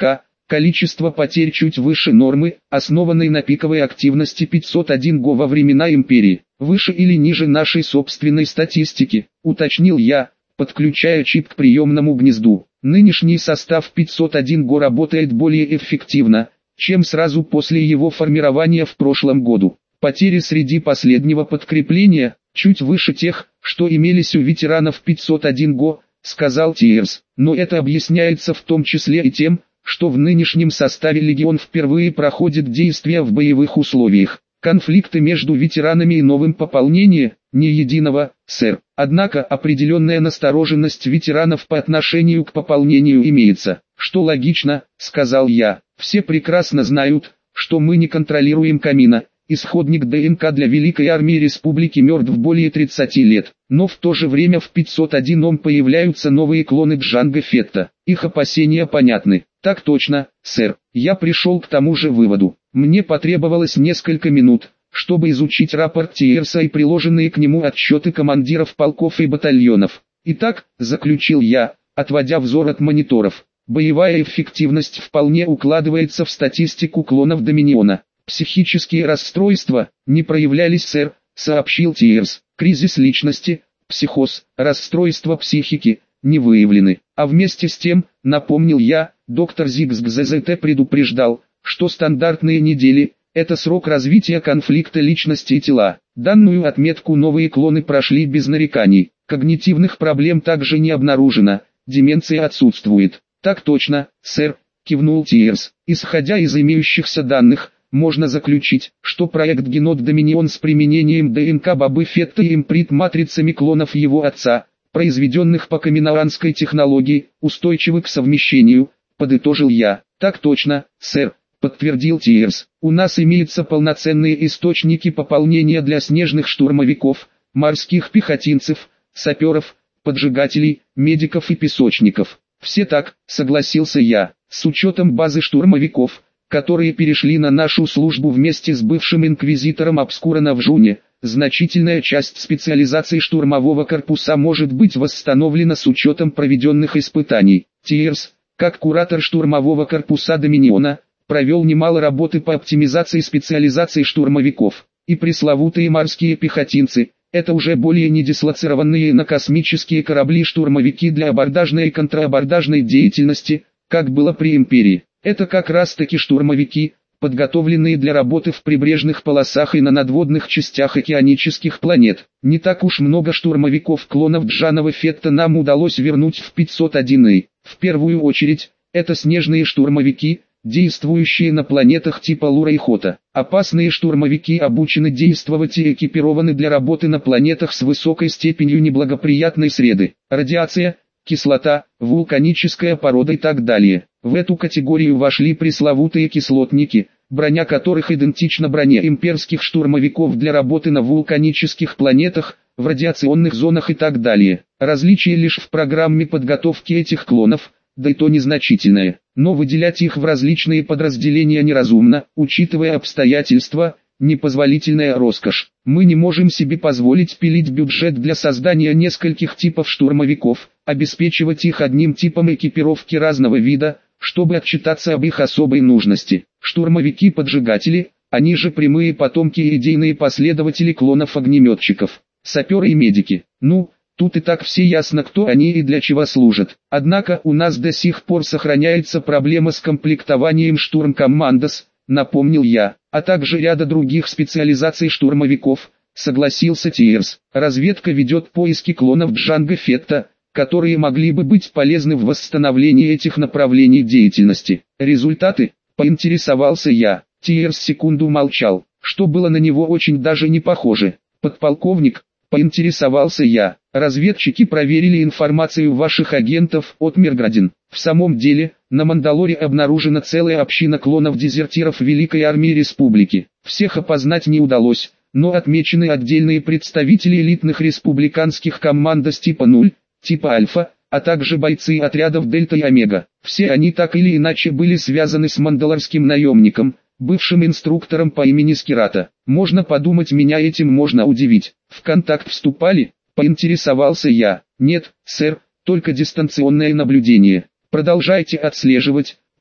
Speaker 1: Количество потерь чуть выше нормы, основанной на пиковой активности пятьсот один го во времена империи. Выше или ниже нашей собственной статистики, уточнил я, подключая чип к приемному гнезду. Нынешний состав пятьсот один го работает более эффективно, чем сразу после его формирования в прошлом году. Потери среди последнего подкрепления чуть выше тех, что имелись у ветеранов пятьсот один го, сказал Тиерс. Но это объясняется в том числе и тем, что в нынешнем составе легион впервые проходит действия в боевых условиях. Конфликты между ветеранами и новым пополнением не единого, сэр. Однако определенная настороженность ветеранов по отношению к пополнению имеется, что логично, сказал я. Все прекрасно знают, что мы не контролируем камина. Исходник ДНК для Великой Армии Республики мертв более тридцати лет, но в то же время в пятьсот одном появляются новые клоны Джанго Фетта. Их опасения понятны. Так точно, сэр. Я пришел к тому же выводу. Мне потребовалось несколько минут, чтобы изучить рапорт Тиерса и приложенные к нему отчеты командиров полков и батальонов. Итак, заключил я, отводя взор от мониторов, боевая эффективность вполне укладывается в статистику клонов Доминиона. Психические расстройства не проявлялись, сэр, сообщил Тиерс. Кризис личности, психоз, расстройства психики не выявлены. А вместе с тем, напомнил я, доктор Зигзгззт предупреждал, что стандартные недели – это срок развития конфликта личности и тела. Данную отметку новые клоны прошли без нареканий. Когнитивных проблем также не обнаружено, деменция отсутствует. Так точно, сэр, кивнул Тиерс. Исходя из имеющихся данных, можно заключить, что проект Генот Доминион с применением ДНК Бобы Фетта и импринт-матрицами клонов его отца, произведенных по каминаранской технологии, устойчивы к совмещению, подытожил я. Так точно, сэр, подтвердил Тиерс. У нас имеются полноценные источники пополнения для снежных штурмовиков, морских пехотинцев, саперов, поджигателей, медиков и песочников. Все так, согласился я, с учетом базы штурмовиков, которые перешли на нашу службу вместе с бывшим инквизитором Обскура в Жуне, значительная часть специализаций штурмового корпуса может быть восстановлена с учетом проведенных испытаний. Тиерс, как куратор штурмового корпуса Доминиона, провел немало работы по оптимизации специализаций штурмовиков. И пресловутые морские пехотинцы – это уже более недислоцированные на космические корабли штурмовики для абордажной и контрабордажной деятельности, как было при Империи. Это как раз таки штурмовики, подготовленные для работы в прибрежных полосах и на надводных частях океанических планет. Не так уж много штурмовиков-клонов Джанго Фетта нам удалось вернуть в пятьсот один И. В первую очередь, это снежные штурмовики, действующие на планетах типа Лура и Хота. Опасные штурмовики обучены действовать и экипированы для работы на планетах с высокой степенью неблагоприятной среды. Радиация, кислота, вулканическая порода и так далее. В эту категорию вошли пресловутые кислотники, броня которых идентична броне имперских штурмовиков для работы на вулканических планетах, в радиационных зонах и так далее. Различие лишь в программе подготовки этих клонов, да и то незначительное. Но выделять их в различные подразделения неразумно, учитывая обстоятельства, непозволительная роскошь. Мы не можем себе позволить пилить бюджет для создания нескольких типов штурмовиков, обеспечивать их одним типом экипировки разного вида, чтобы отчитаться об их особой нужности. Штурмовики-поджигатели, они же прямые потомки и идейные последователи клонов-огнеметчиков, саперы и медики. Ну, тут и так все ясно, кто они и для чего служат. Однако у нас до сих пор сохраняется проблема с комплектованием штурм-командос, напомнил я, а также ряда других специализаций штурмовиков, согласился Тиерс. Разведка ведет поиски клонов Джанго Фетта, которые могли бы быть полезны в восстановлении этих направлений деятельности. Результаты? Поинтересовался я. Тиерс секунду молчал, что было на него очень даже не похоже. Подполковник, поинтересовался я, разведчики проверили информацию ваших агентов от Мирградин. В самом деле, на Мандалоре обнаружена целая община клонов-дезертиров Великой Армии Республики. Всех опознать не удалось, но отмечены отдельные представители элитных республиканских командос типа ноль, типа Альфа, а также бойцы отрядов Дельта и Омега. Все они так или иначе были связаны с мандалорским наемником, бывшим инструктором по имени Скирата. Можно подумать, меня этим можно удивить. В контакт вступали? Поинтересовался я. Нет, сэр, только дистанционное наблюдение. Продолжайте отслеживать,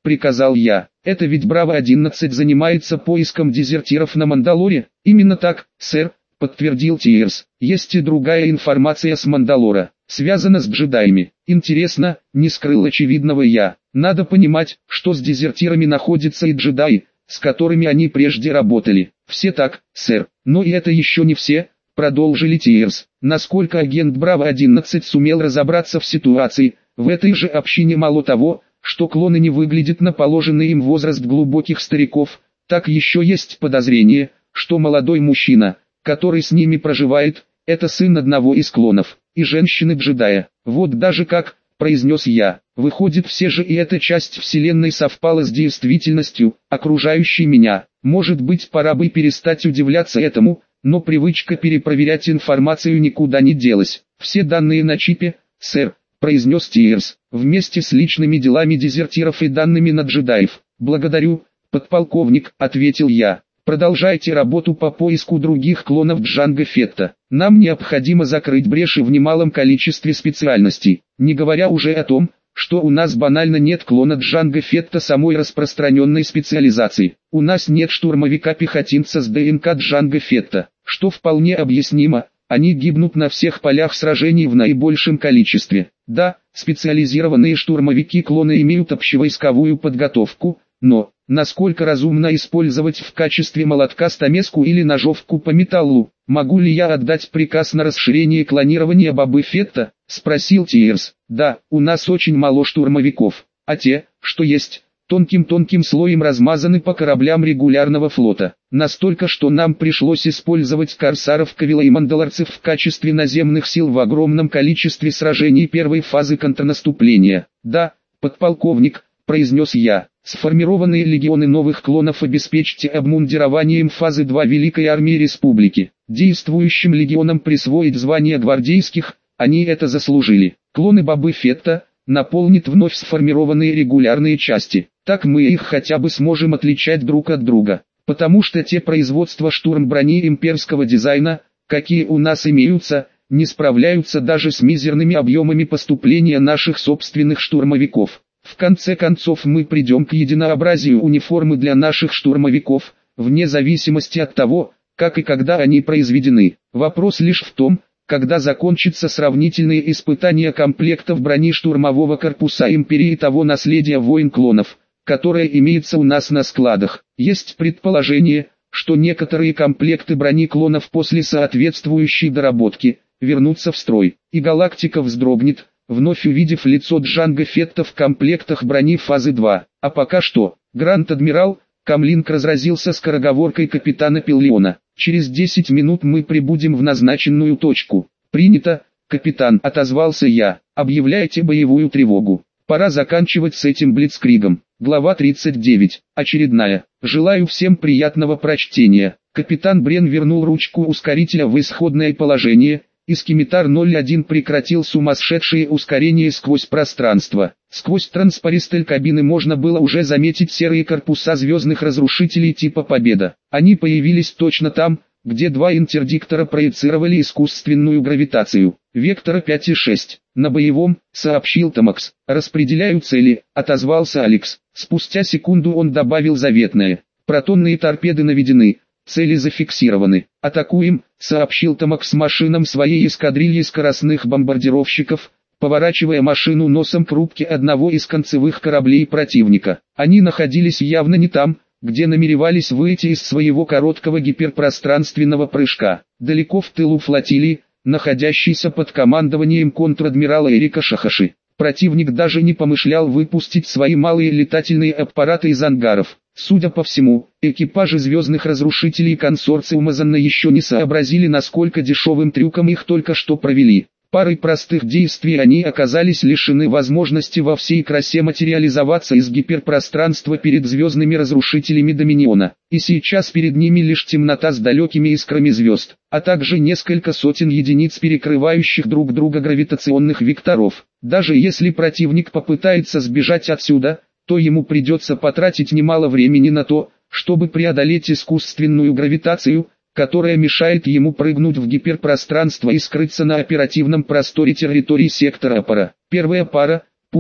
Speaker 1: приказал я. Это ведь Браво одиннадцать занимается поиском дезертиров на Мандалоре? Именно так, сэр, подтвердил Тиерс. Есть и другая информация с Мандалора, связана с джедаями. Интересно, не скрыл очевидного я. Надо понимать, что с дезертирами находятся и джедаи, с которыми они прежде работали. Все так, сэр, но и это еще не все, продолжили Тиерс. Насколько агент Браво одиннадцать сумел разобраться в ситуации, в этой же общине мало того, что клоны не выглядят на положенный им возраст глубоких стариков, так еще есть подозрение, что молодой мужчина, который с ними проживает, это сын одного из клонов, и женщины-джедая. Вот даже как, произнес я, выходит, все же и эта часть вселенной совпала с действительностью, окружающей меня. Может быть, пора бы перестать удивляться этому, но привычка перепроверять информацию никуда не делась. Все данные на чипе, сэр, произнес Тиерс, вместе с личными делами дезертиров и данными на джедаев. Благодарю, подполковник, ответил я. Продолжайте работу по поиску других клонов Джанго Фетта. Нам необходимо закрыть бреши в немалом количестве специальностей, не говоря уже о том, что у нас банально нет клона Джанго Фетта самой распространенной специализации. У нас нет штурмовика-пехотинца с ДНК Джанго Фетта, что вполне объяснимо, они гибнут на всех полях сражений в наибольшем количестве. Да, специализированные штурмовики-клоны имеют общевойсковую подготовку, но, насколько разумно использовать в качестве молотка стамеску или ножовку по металлу? Могу ли я отдать приказ на расширение клонирования Бобы Фетта? Спросил Тиерс. Да, у нас очень мало штурмовиков, а те, что есть, тонким-тонким слоем размазаны по кораблям регулярного флота. Настолько, что нам пришлось использовать корсаров Кавила и мандалорцев в качестве наземных сил в огромном количестве сражений первой фазы контрнаступления. Да, подполковник, произнес я. Сформированные легионы новых клонов обеспечьте обмундированием фазы два Великой Армии Республики. Действующим легионам присвоить звание гвардейских, они это заслужили. Клоны Бобы Фетта наполнит вновь сформированные регулярные части. Так мы их хотя бы сможем отличать друг от друга. Потому что те производства штурмброни имперского дизайна, какие у нас имеются, не справляются даже с мизерными объемами поступления наших собственных штурмовиков. В конце концов мы придем к единообразию униформы для наших штурмовиков, вне зависимости от того, как и когда они произведены. Вопрос лишь в том, когда закончатся сравнительные испытания комплектов брони штурмового корпуса Империи и того наследия войн-клонов, которое имеется у нас на складах. Есть предположение, что некоторые комплекты брони клонов после соответствующей доработки вернутся в строй, и галактика вздрогнет, вновь увидев лицо Джанго Фетта в комплектах брони фазы два. А пока что, Гранд-адмирал, Камлинг разразился скороговоркой капитана Пиллиона. Через десять минут мы прибудем в назначенную точку. Принято, капитан, отозвался я. Объявляйте боевую тревогу. Пора заканчивать с этим блицкригом. Глава тридцать девять. Очередная. Желаю всем приятного прочтения. Капитан Брен вернул ручку ускорителя в исходное положение, и Скимитар ноль один прекратил сумасшедшее ускорение сквозь пространство. Сквозь транспаристель кабины можно было уже заметить серые корпуса звездных разрушителей типа Победа. Они появились точно там, где два интердиктора проецировали искусственную гравитацию. Вектора пять и шесть. На боевом, сообщил Томакс. Распределяю цели, отозвался Алекс. Спустя секунду он добавил заветное. Протонные торпеды наведены. Цели зафиксированы. Атакуем, сообщил Томакс машинам своей эскадрильи скоростных бомбардировщиков, поворачивая машину носом к рубке одного из концевых кораблей противника. Они находились явно не там, где намеревались выйти из своего короткого гиперпространственного прыжка. Далеко в тылу флотилии, находящейся под командованием контр-адмирала Эрика Шахаши. Противник даже не помышлял выпустить свои малые летательные аппараты из ангаров. Судя по всему, экипажи звездных разрушителей консорциума Занна еще не сообразили, насколько дешевым трюком их только что провели. Парой простых действий они оказались лишены возможности во всей красе материализоваться из гиперпространства перед звездными разрушителями Доминиона. И сейчас перед ними лишь темнота с далекими искрами звезд, а также несколько сотен единиц перекрывающих друг друга гравитационных векторов. Даже если противник попытается сбежать отсюда, то ему придется потратить немало времени на то, чтобы преодолеть искусственную гравитацию, которая мешает ему прыгнуть в гиперпространство и скрыться на оперативном просторе территории сектора Апара. Первая пара, пуск,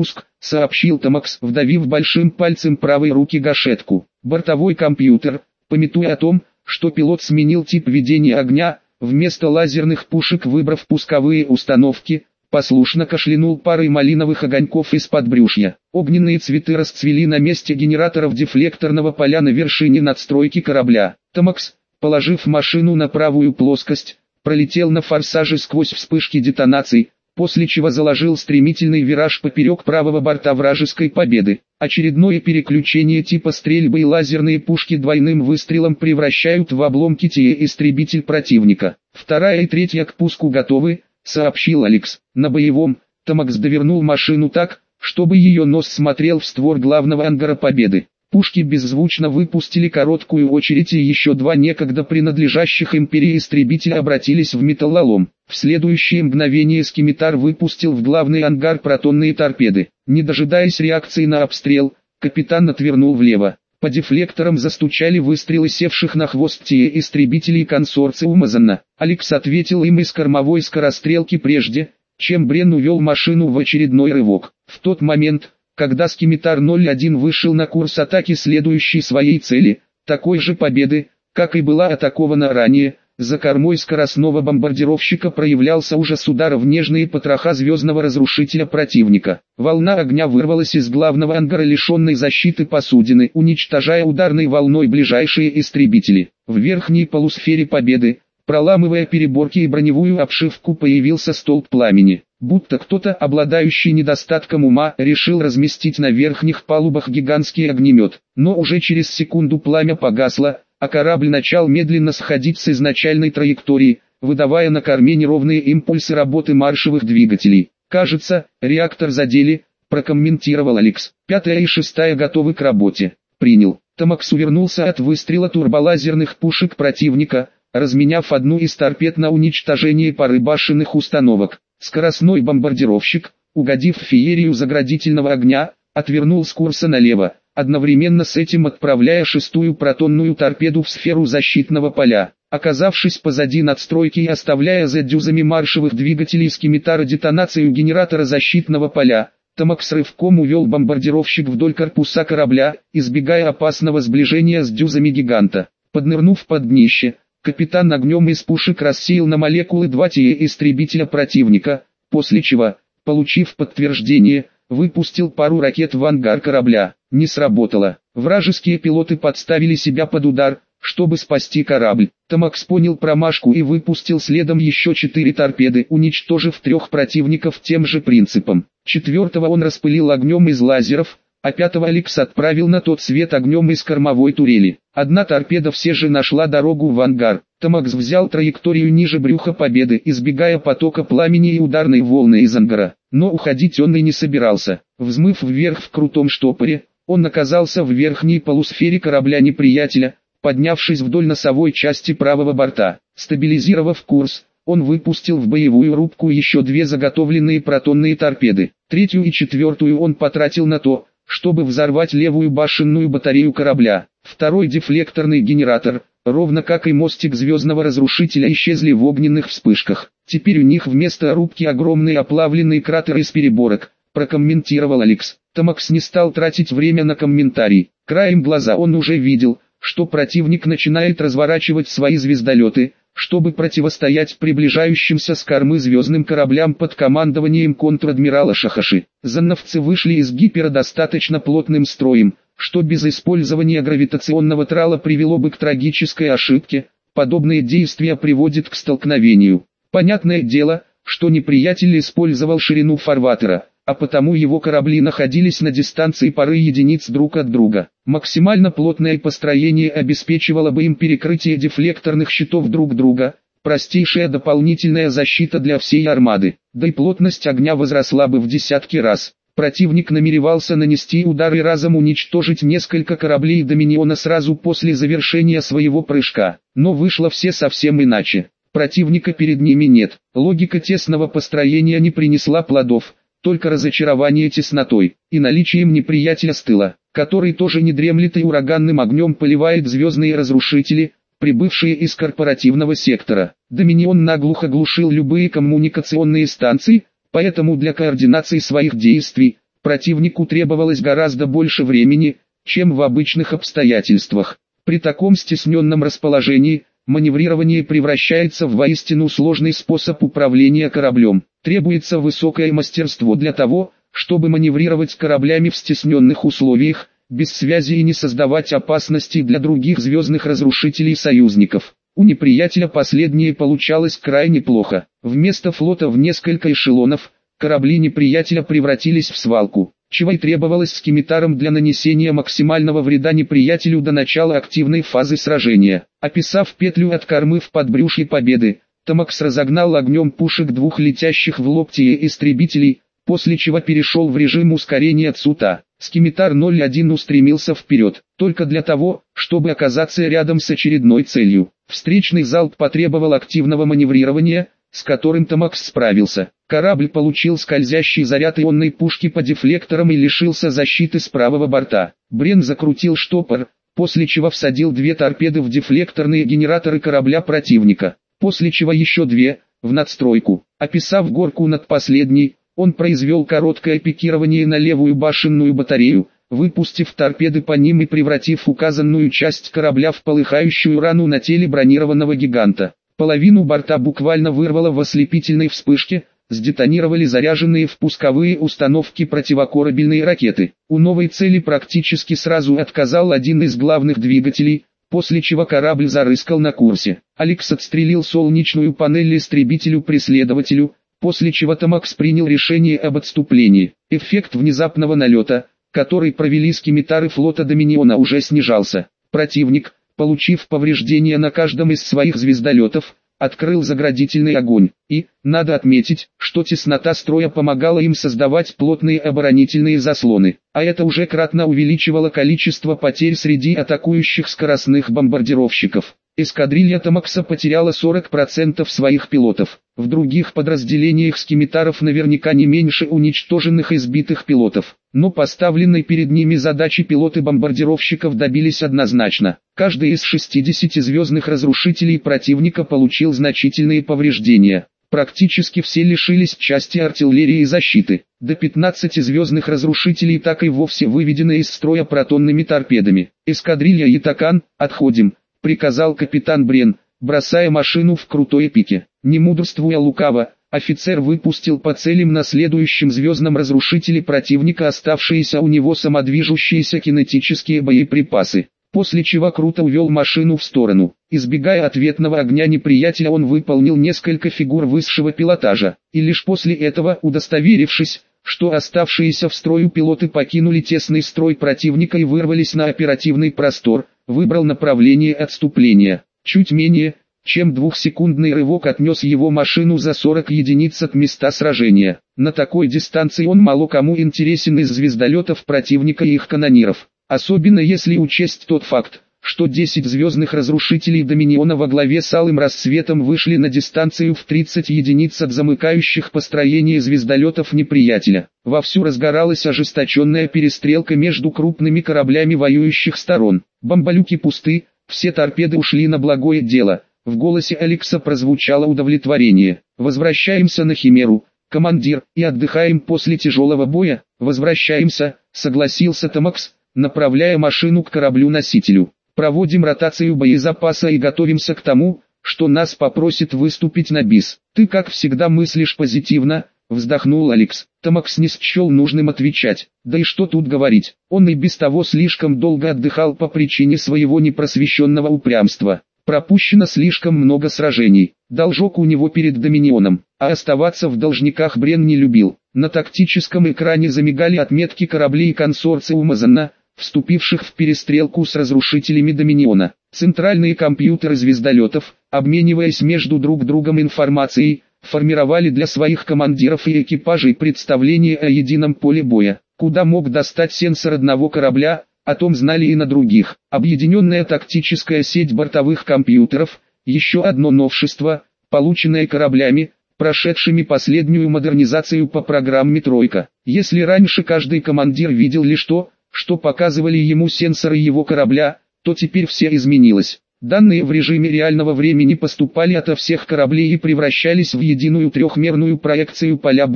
Speaker 1: сообщил Томакс, вдавив большим пальцем правой руки гашетку. Бортовой компьютер, памятуя о том, что пилот сменил тип ведения огня, вместо лазерных пушек выбрав пусковые установки, послушно кашлянул парой малиновых огоньков из-под брюшья. Огненные цветы расцвели на месте генераторов дефлекторного поля на вершине надстройки корабля. Томакс, положив машину на правую плоскость, пролетел на форсаже сквозь вспышки детонаций, после чего заложил стремительный вираж поперек правого борта вражеской Победы. Очередное переключение типа стрельбы и лазерные пушки двойным выстрелом превращают в обломки те истребитель противника. Вторая и третья к пуску готовы, сообщил Алекс. На боевом, Томакс довернул машину так, чтобы ее нос смотрел в створ главного ангара Победы. Пушки беззвучно выпустили короткую очередь, и еще два некогда принадлежащих империи истребителя обратились в металлолом. В следующее мгновение Скимитар выпустил в главный ангар протонные торпеды. Не дожидаясь реакции на обстрел, капитан отвернул влево. По дефлекторам застучали выстрелы севших на хвост те истребителей консорциума Занна. Алекс ответил им из кормовой скорострелки прежде, чем Брен увел машину в очередной рывок. В тот момент, когда Скимитар ноль один вышел на курс атаки следующей своей цели, такой же Победы, как и была атакована ранее, за кормой скоростного бомбардировщика проявлялся ужас удара в нежные потроха звездного разрушителя противника. Волна огня вырвалась из главного ангара лишенной защиты посудины, уничтожая ударной волной ближайшие истребители. В верхней полусфере Победы, проламывая переборки и броневую обшивку, появился столб пламени. Будто кто-то, обладающий недостатком ума, решил разместить на верхних палубах гигантский огнемет. Но уже через секунду пламя погасло, а корабль начал медленно сходить с изначальной траектории, выдавая на корме неровные импульсы работы маршевых двигателей. «Кажется, реактор задели», — прокомментировал Алекс. «Пятая и шестая готовы к работе». «Принял». Томакс увернулся от выстрела турболазерных пушек противника, разменяв одну из торпед на уничтожение пары башенных установок. Скоростной бомбардировщик, угодив в феерию заградительного огня, отвернул с курса налево, одновременно с этим отправляя шестую протонную торпеду в сферу защитного поля. Оказавшись позади надстройки и оставляя за дюзами маршевых двигателей Скимитара детонацию генератора защитного поля, Томакс рывком увел бомбардировщик вдоль корпуса корабля, избегая опасного сближения с дюзами гиганта. Поднырнув под днище, капитан огнем из пушек рассеял на молекулы два те истребителя противника, после чего, получив подтверждение, выпустил пару ракет в ангар корабля. Не сработало. Вражеские пилоты подставили себя под удар, чтобы спасти корабль. Томакс понял промашку и выпустил следом еще четыре торпеды, уничтожив трех противников тем же принципом. Четвертого он распылил огнем из лазеров, а пятого Алекс отправил на тот свет огнем из кормовой турели. Одна торпеда все же нашла дорогу в ангар. Томакс взял траекторию ниже брюха Победы, избегая потока пламени и ударной волны из ангара. Но уходить он и не собирался. Взмыв вверх в крутом штопоре, он оказался в верхней полусфере корабля неприятеля, поднявшись вдоль носовой части правого борта. Стабилизировав курс, он выпустил в боевую рубку еще две заготовленные протонные торпеды. Третью и четвертую он потратил на то, чтобы взорвать левую башенную батарею корабля. Второй дефлекторный генератор, ровно как и мостик звездного разрушителя, исчезли в огненных вспышках. Теперь у них вместо рубки огромный оплавленный кратер из переборок, прокомментировал Алекс. Томакс не стал тратить время на комментарий. Краем глаза он уже видел, что противник начинает разворачивать свои звездолеты, чтобы противостоять приближающимся с кормы звездным кораблям под командованием контр-адмирала Шахаши. Занновцы вышли из гипера достаточно плотным строем, что без использования гравитационного трала привело бы к трагической ошибке. Подобные действия приводят к столкновению. Понятное дело, что неприятель использовал ширину фарватера, а потому его корабли находились на дистанции пары единиц друг от друга. Максимально плотное построение обеспечивало бы им перекрытие дефлекторных щитов друг друга, простейшая дополнительная защита для всей армады, да и плотность огня возросла бы в десятки раз. Противник намеревался нанести удар и разом уничтожить несколько кораблей Доминиона сразу после завершения своего прыжка, но вышло все совсем иначе. Противника перед ними нет, логика тесного построения не принесла плодов, только разочарование теснотой и наличием неприятеля с тыла, который тоже не дремлет и ураганным огнем поливает звездные разрушители, прибывшие из корпоративного сектора. Доминион наглухо глушил любые коммуникационные станции, поэтому для координации своих действий Противнику требовалось гораздо больше времени, чем в обычных обстоятельствах. При таком стесненном расположении, маневрирование превращается в воистину сложный способ управления кораблем. Требуется высокое мастерство для того, чтобы маневрировать кораблями в стесненных условиях, без связи и не создавать опасностей для других звездных разрушителей союзников. У неприятеля последнее получалось крайне плохо. Вместо флота в несколько эшелонов, корабли неприятеля превратились в свалку, чего и требовалось скимитарам для нанесения максимального вреда неприятелю до начала активной фазы сражения. Описав петлю от кормы в подбрюшье Победы, Томакс разогнал огнем пушек двух летящих в локтие истребителей, после чего перешел в режим ускорения Цута. Скимитар ноль один устремился вперед, только для того, чтобы оказаться рядом с очередной целью. Встречный залп потребовал активного маневрирования, с которым Томакс справился. Корабль получил скользящий заряд ионной пушки по дефлекторам и лишился защиты с правого борта. Брен закрутил штопор, после чего всадил две торпеды в дефлекторные генераторы корабля противника, после чего еще две, в надстройку. Описав горку над последней, он произвел короткое пикирование на левую башенную батарею, выпустив торпеды по ним и превратив указанную часть корабля в полыхающую рану на теле бронированного гиганта. Половину борта буквально вырвало в ослепительной вспышке, сдетонировали заряженные в пусковые установки противокорабельные ракеты. У новой цели практически сразу отказал один из главных двигателей, после чего корабль зарыскал на курсе. Алекс отстрелил солнечную панель истребителю-преследователю, после чего Томакс принял решение об отступлении. Эффект внезапного налета, который провели скимитары флота Доминиона, уже снижался. Противник, получив повреждения на каждом из своих звездолетов, открыл заградительный огонь. И, надо отметить, что теснота строя помогала им создавать плотные оборонительные заслоны, а это уже кратно увеличивало количество потерь среди атакующих скоростных бомбардировщиков. Эскадрилья Томакса потеряла сорок процентов своих пилотов. В других подразделениях скимитаров наверняка не меньше уничтоженных и сбитых пилотов. Но поставленной перед ними задачи пилоты бомбардировщиков добились однозначно. Каждый из шестидесяти звездных разрушителей противника получил значительные повреждения. Практически все лишились части артиллерии и защиты. До пятнадцати звездных разрушителей так и вовсе выведены из строя протонными торпедами. «Эскадрилья Ятакан, отходим», — приказал капитан Брен, бросая машину в крутой пике. Не мудрствуя лукаво, офицер выпустил по целям на следующем звездном разрушителе противника оставшиеся у него самодвижущиеся кинетические боеприпасы, после чего круто увел машину в сторону. Избегая ответного огня неприятеля, он выполнил несколько фигур высшего пилотажа, и лишь после этого, удостоверившись, что оставшиеся в строю пилоты покинули тесный строй противника и вырвались на оперативный простор, выбрал направление отступления. Чуть менее, чем двухсекундный рывок отнес его машину за сорок единиц от места сражения. На такой дистанции он мало кому интересен из звездолетов противника и их канониров, особенно если учесть тот факт, что десять звездных разрушителей Доминиона во главе с Алым Рассветом вышли на дистанцию в тридцать единиц от замыкающих построение звездолетов неприятеля. Вовсю разгоралась ожесточенная перестрелка между крупными кораблями воюющих сторон. Бомболюки пусты, все торпеды ушли на благое дело. В голосе Алекса прозвучало удовлетворение. «Возвращаемся на Химеру, командир, и отдыхаем после тяжелого боя». «Возвращаемся», — согласился Томакс, направляя машину к кораблю-носителю. «Проводим ротацию боезапаса и готовимся к тому, что нас попросит выступить на бис». «Ты как всегда мыслишь позитивно», — вздохнул Алекс. Томакс не счел нужным отвечать. Да и что тут говорить, он и без того слишком долго отдыхал по причине своего непросвещенного упрямства. Пропущено слишком много сражений, должок у него перед Доминионом, а оставаться в должниках Брен не любил. На тактическом экране замигали отметки кораблей консорциума Занна, вступивших в перестрелку с разрушителями Доминиона. Центральные компьютеры звездолетов, обмениваясь между друг другом информацией, формировали для своих командиров и экипажей представление о едином поле боя. Куда мог достать сенсор одного корабля, о том знали и на других. Объединенная тактическая сеть бортовых компьютеров, еще одно новшество, полученное кораблями, прошедшими последнюю модернизацию по программе «Тройка». Если раньше каждый командир видел лишь то, что показывали ему сенсоры его корабля, то теперь все изменилось. Данные в режиме реального времени поступали ото всех кораблей и превращались в единую трехмерную проекцию поля боя.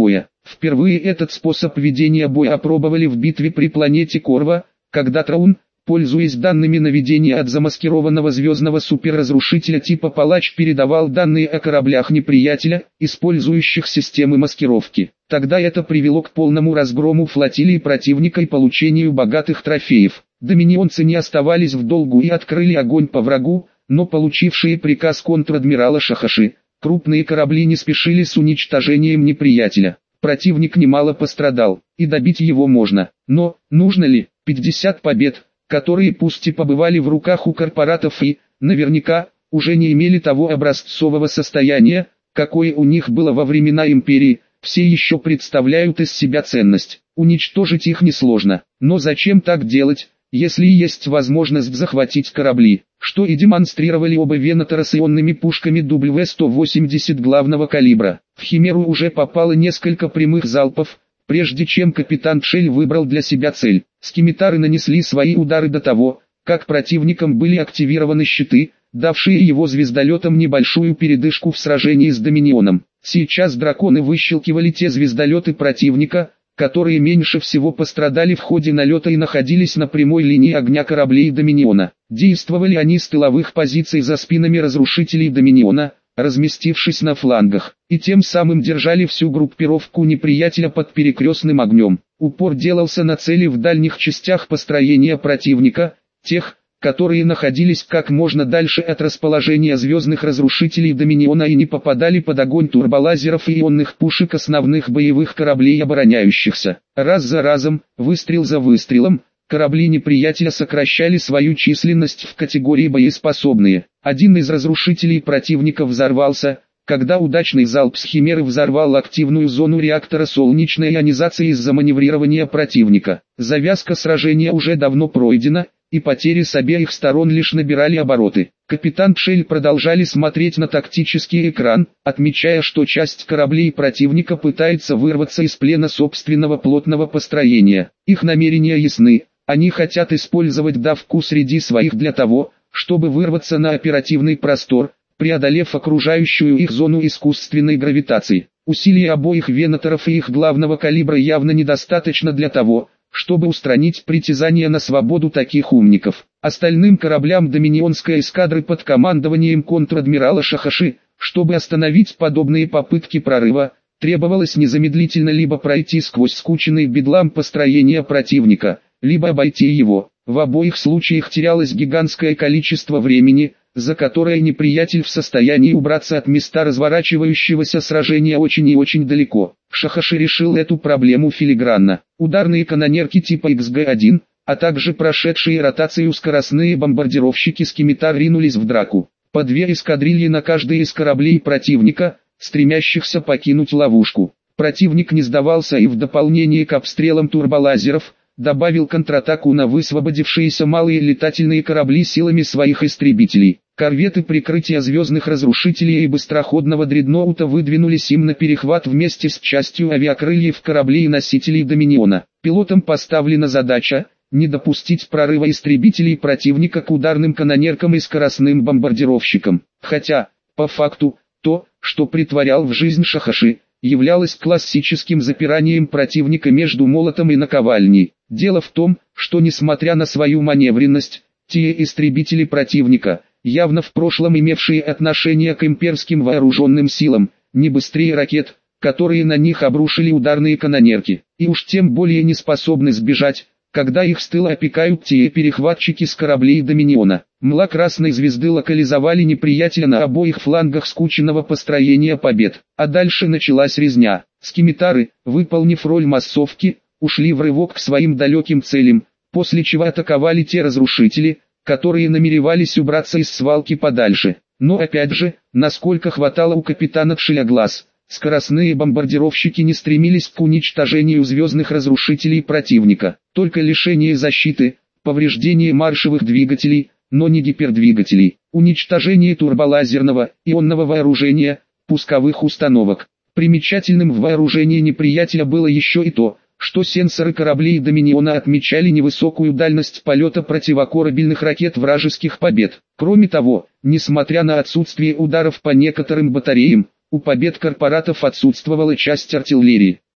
Speaker 1: Впервые этот способ ведения боя опробовали в битве при планете Корва, когда Траун, пользуясь данными наведения от замаскированного звездного суперразрушителя типа Палач, передавал данные о кораблях неприятеля, использующих системы маскировки. Тогда это привело к полному разгрому флотилии противника и получению богатых трофеев. Доминионцы не оставались в долгу и открыли огонь по врагу, но получившие приказ контр-адмирала Шахаши, крупные корабли не спешили с уничтожением неприятеля. Противник немало пострадал, и добить его можно. Но, нужно ли, пятьдесят побед, которые пусть и побывали в руках у корпоратов и, наверняка, уже не имели того образцового состояния, какое у них было во времена империи, все еще представляют из себя ценность. Уничтожить их несложно, но зачем так делать, если есть возможность захватить корабли, что и демонстрировали оба Венатора с ионными пушками дабл ю сто восемьдесят главного калибра. В Химеру уже попало несколько прямых залпов, прежде чем капитан Пшель выбрал для себя цель. Скимитары нанесли свои удары до того, как противникам были активированы щиты, давшие его звездолетам небольшую передышку в сражении с Доминионом. Сейчас драконы выщелкивали те звездолеты противника, которые меньше всего пострадали в ходе налета и находились на прямой линии огня кораблей Доминиона. Действовали они с тыловых позиций за спинами разрушителей Доминиона, разместившись на флангах, и тем самым держали всю группировку неприятеля под перекрестным огнем. Упор делался на цели в дальних частях построения противника, тех, которые находились как можно дальше от расположения звездных разрушителей Доминиона и не попадали под огонь турболазеров и ионных пушек основных боевых кораблей обороняющихся. Раз за разом, выстрел за выстрелом, корабли неприятеля сокращали свою численность в категории боеспособные. Один из разрушителей противника взорвался, когда удачный залп с Химеры взорвал активную зону реактора солнечной ионизации из-за маневрирования противника. Завязка сражения уже давно пройдена, и потери с обеих сторон лишь набирали обороты. Капитан Пшель продолжали смотреть на тактический экран, отмечая, что часть кораблей противника пытается вырваться из плена собственного плотного построения. Их намерения ясны, они хотят использовать давку среди своих для того, чтобы вырваться на оперативный простор, преодолев окружающую их зону искусственной гравитации. Усилий обоих Венаторов и их главного калибра явно недостаточно для того, чтобы устранить притязания на свободу таких умников. Остальным кораблям доминионской эскадры под командованием контр-адмирала Шахаши, чтобы остановить подобные попытки прорыва, требовалось незамедлительно либо пройти сквозь скученный бедлам построения противника, либо обойти его. В обоих случаях терялось гигантское количество времени, за которое неприятель в состоянии убраться от места разворачивающегося сражения очень и очень далеко. Шахаши решил эту проблему филигранно. Ударные канонерки типа икс джи один, а также прошедшие ротацию скоростные бомбардировщики Скимитар ринулись в драку. По две эскадрильи на каждой из кораблей противника, стремящихся покинуть ловушку. Противник не сдавался и в дополнение к обстрелам турболазеров, добавил контратаку на высвободившиеся малые летательные корабли силами своих истребителей. Корветы прикрытия звездных разрушителей и быстроходного дредноута выдвинулись им на перехват вместе с частью авиакрыльев кораблей и носителей Доминиона. Пилотам поставлена задача не допустить прорыва истребителей противника к ударным канонеркам и скоростным бомбардировщикам. Хотя, по факту, то, что притворял в жизнь Шахаши, являлось классическим запиранием противника между молотом и наковальней. Дело в том, что несмотря на свою маневренность, те истребители противника, явно в прошлом имевшие отношение к имперским вооруженным силам, не быстрее ракет, которые на них обрушили ударные канонерки, и уж тем более не способны сбежать, когда их с тыла опекают те перехватчики с кораблей Доминиона. Мла Красной Звезды локализовали неприятеля на обоих флангах скученного построения побед, а дальше началась резня. Скимитары, выполнив роль массовки, ушли в рывок к своим далеким целям, после чего атаковали те разрушители, которые намеревались убраться из свалки подальше. Но опять же, насколько хватало у капитана Пшеля глаз, скоростные бомбардировщики не стремились к уничтожению звездных разрушителей противника, только лишение защиты, повреждение маршевых двигателей, но не гипердвигателей, уничтожение турболазерного, ионного вооружения, пусковых установок. Примечательным в вооружении неприятеля было еще и то, что сенсоры кораблей Доминиона отмечали невысокую дальность полета противокорабельных ракет вражеских побед. Кроме того, несмотря на отсутствие ударов по некоторым батареям, у побед корпоратов отсутствовала часть артиллерии.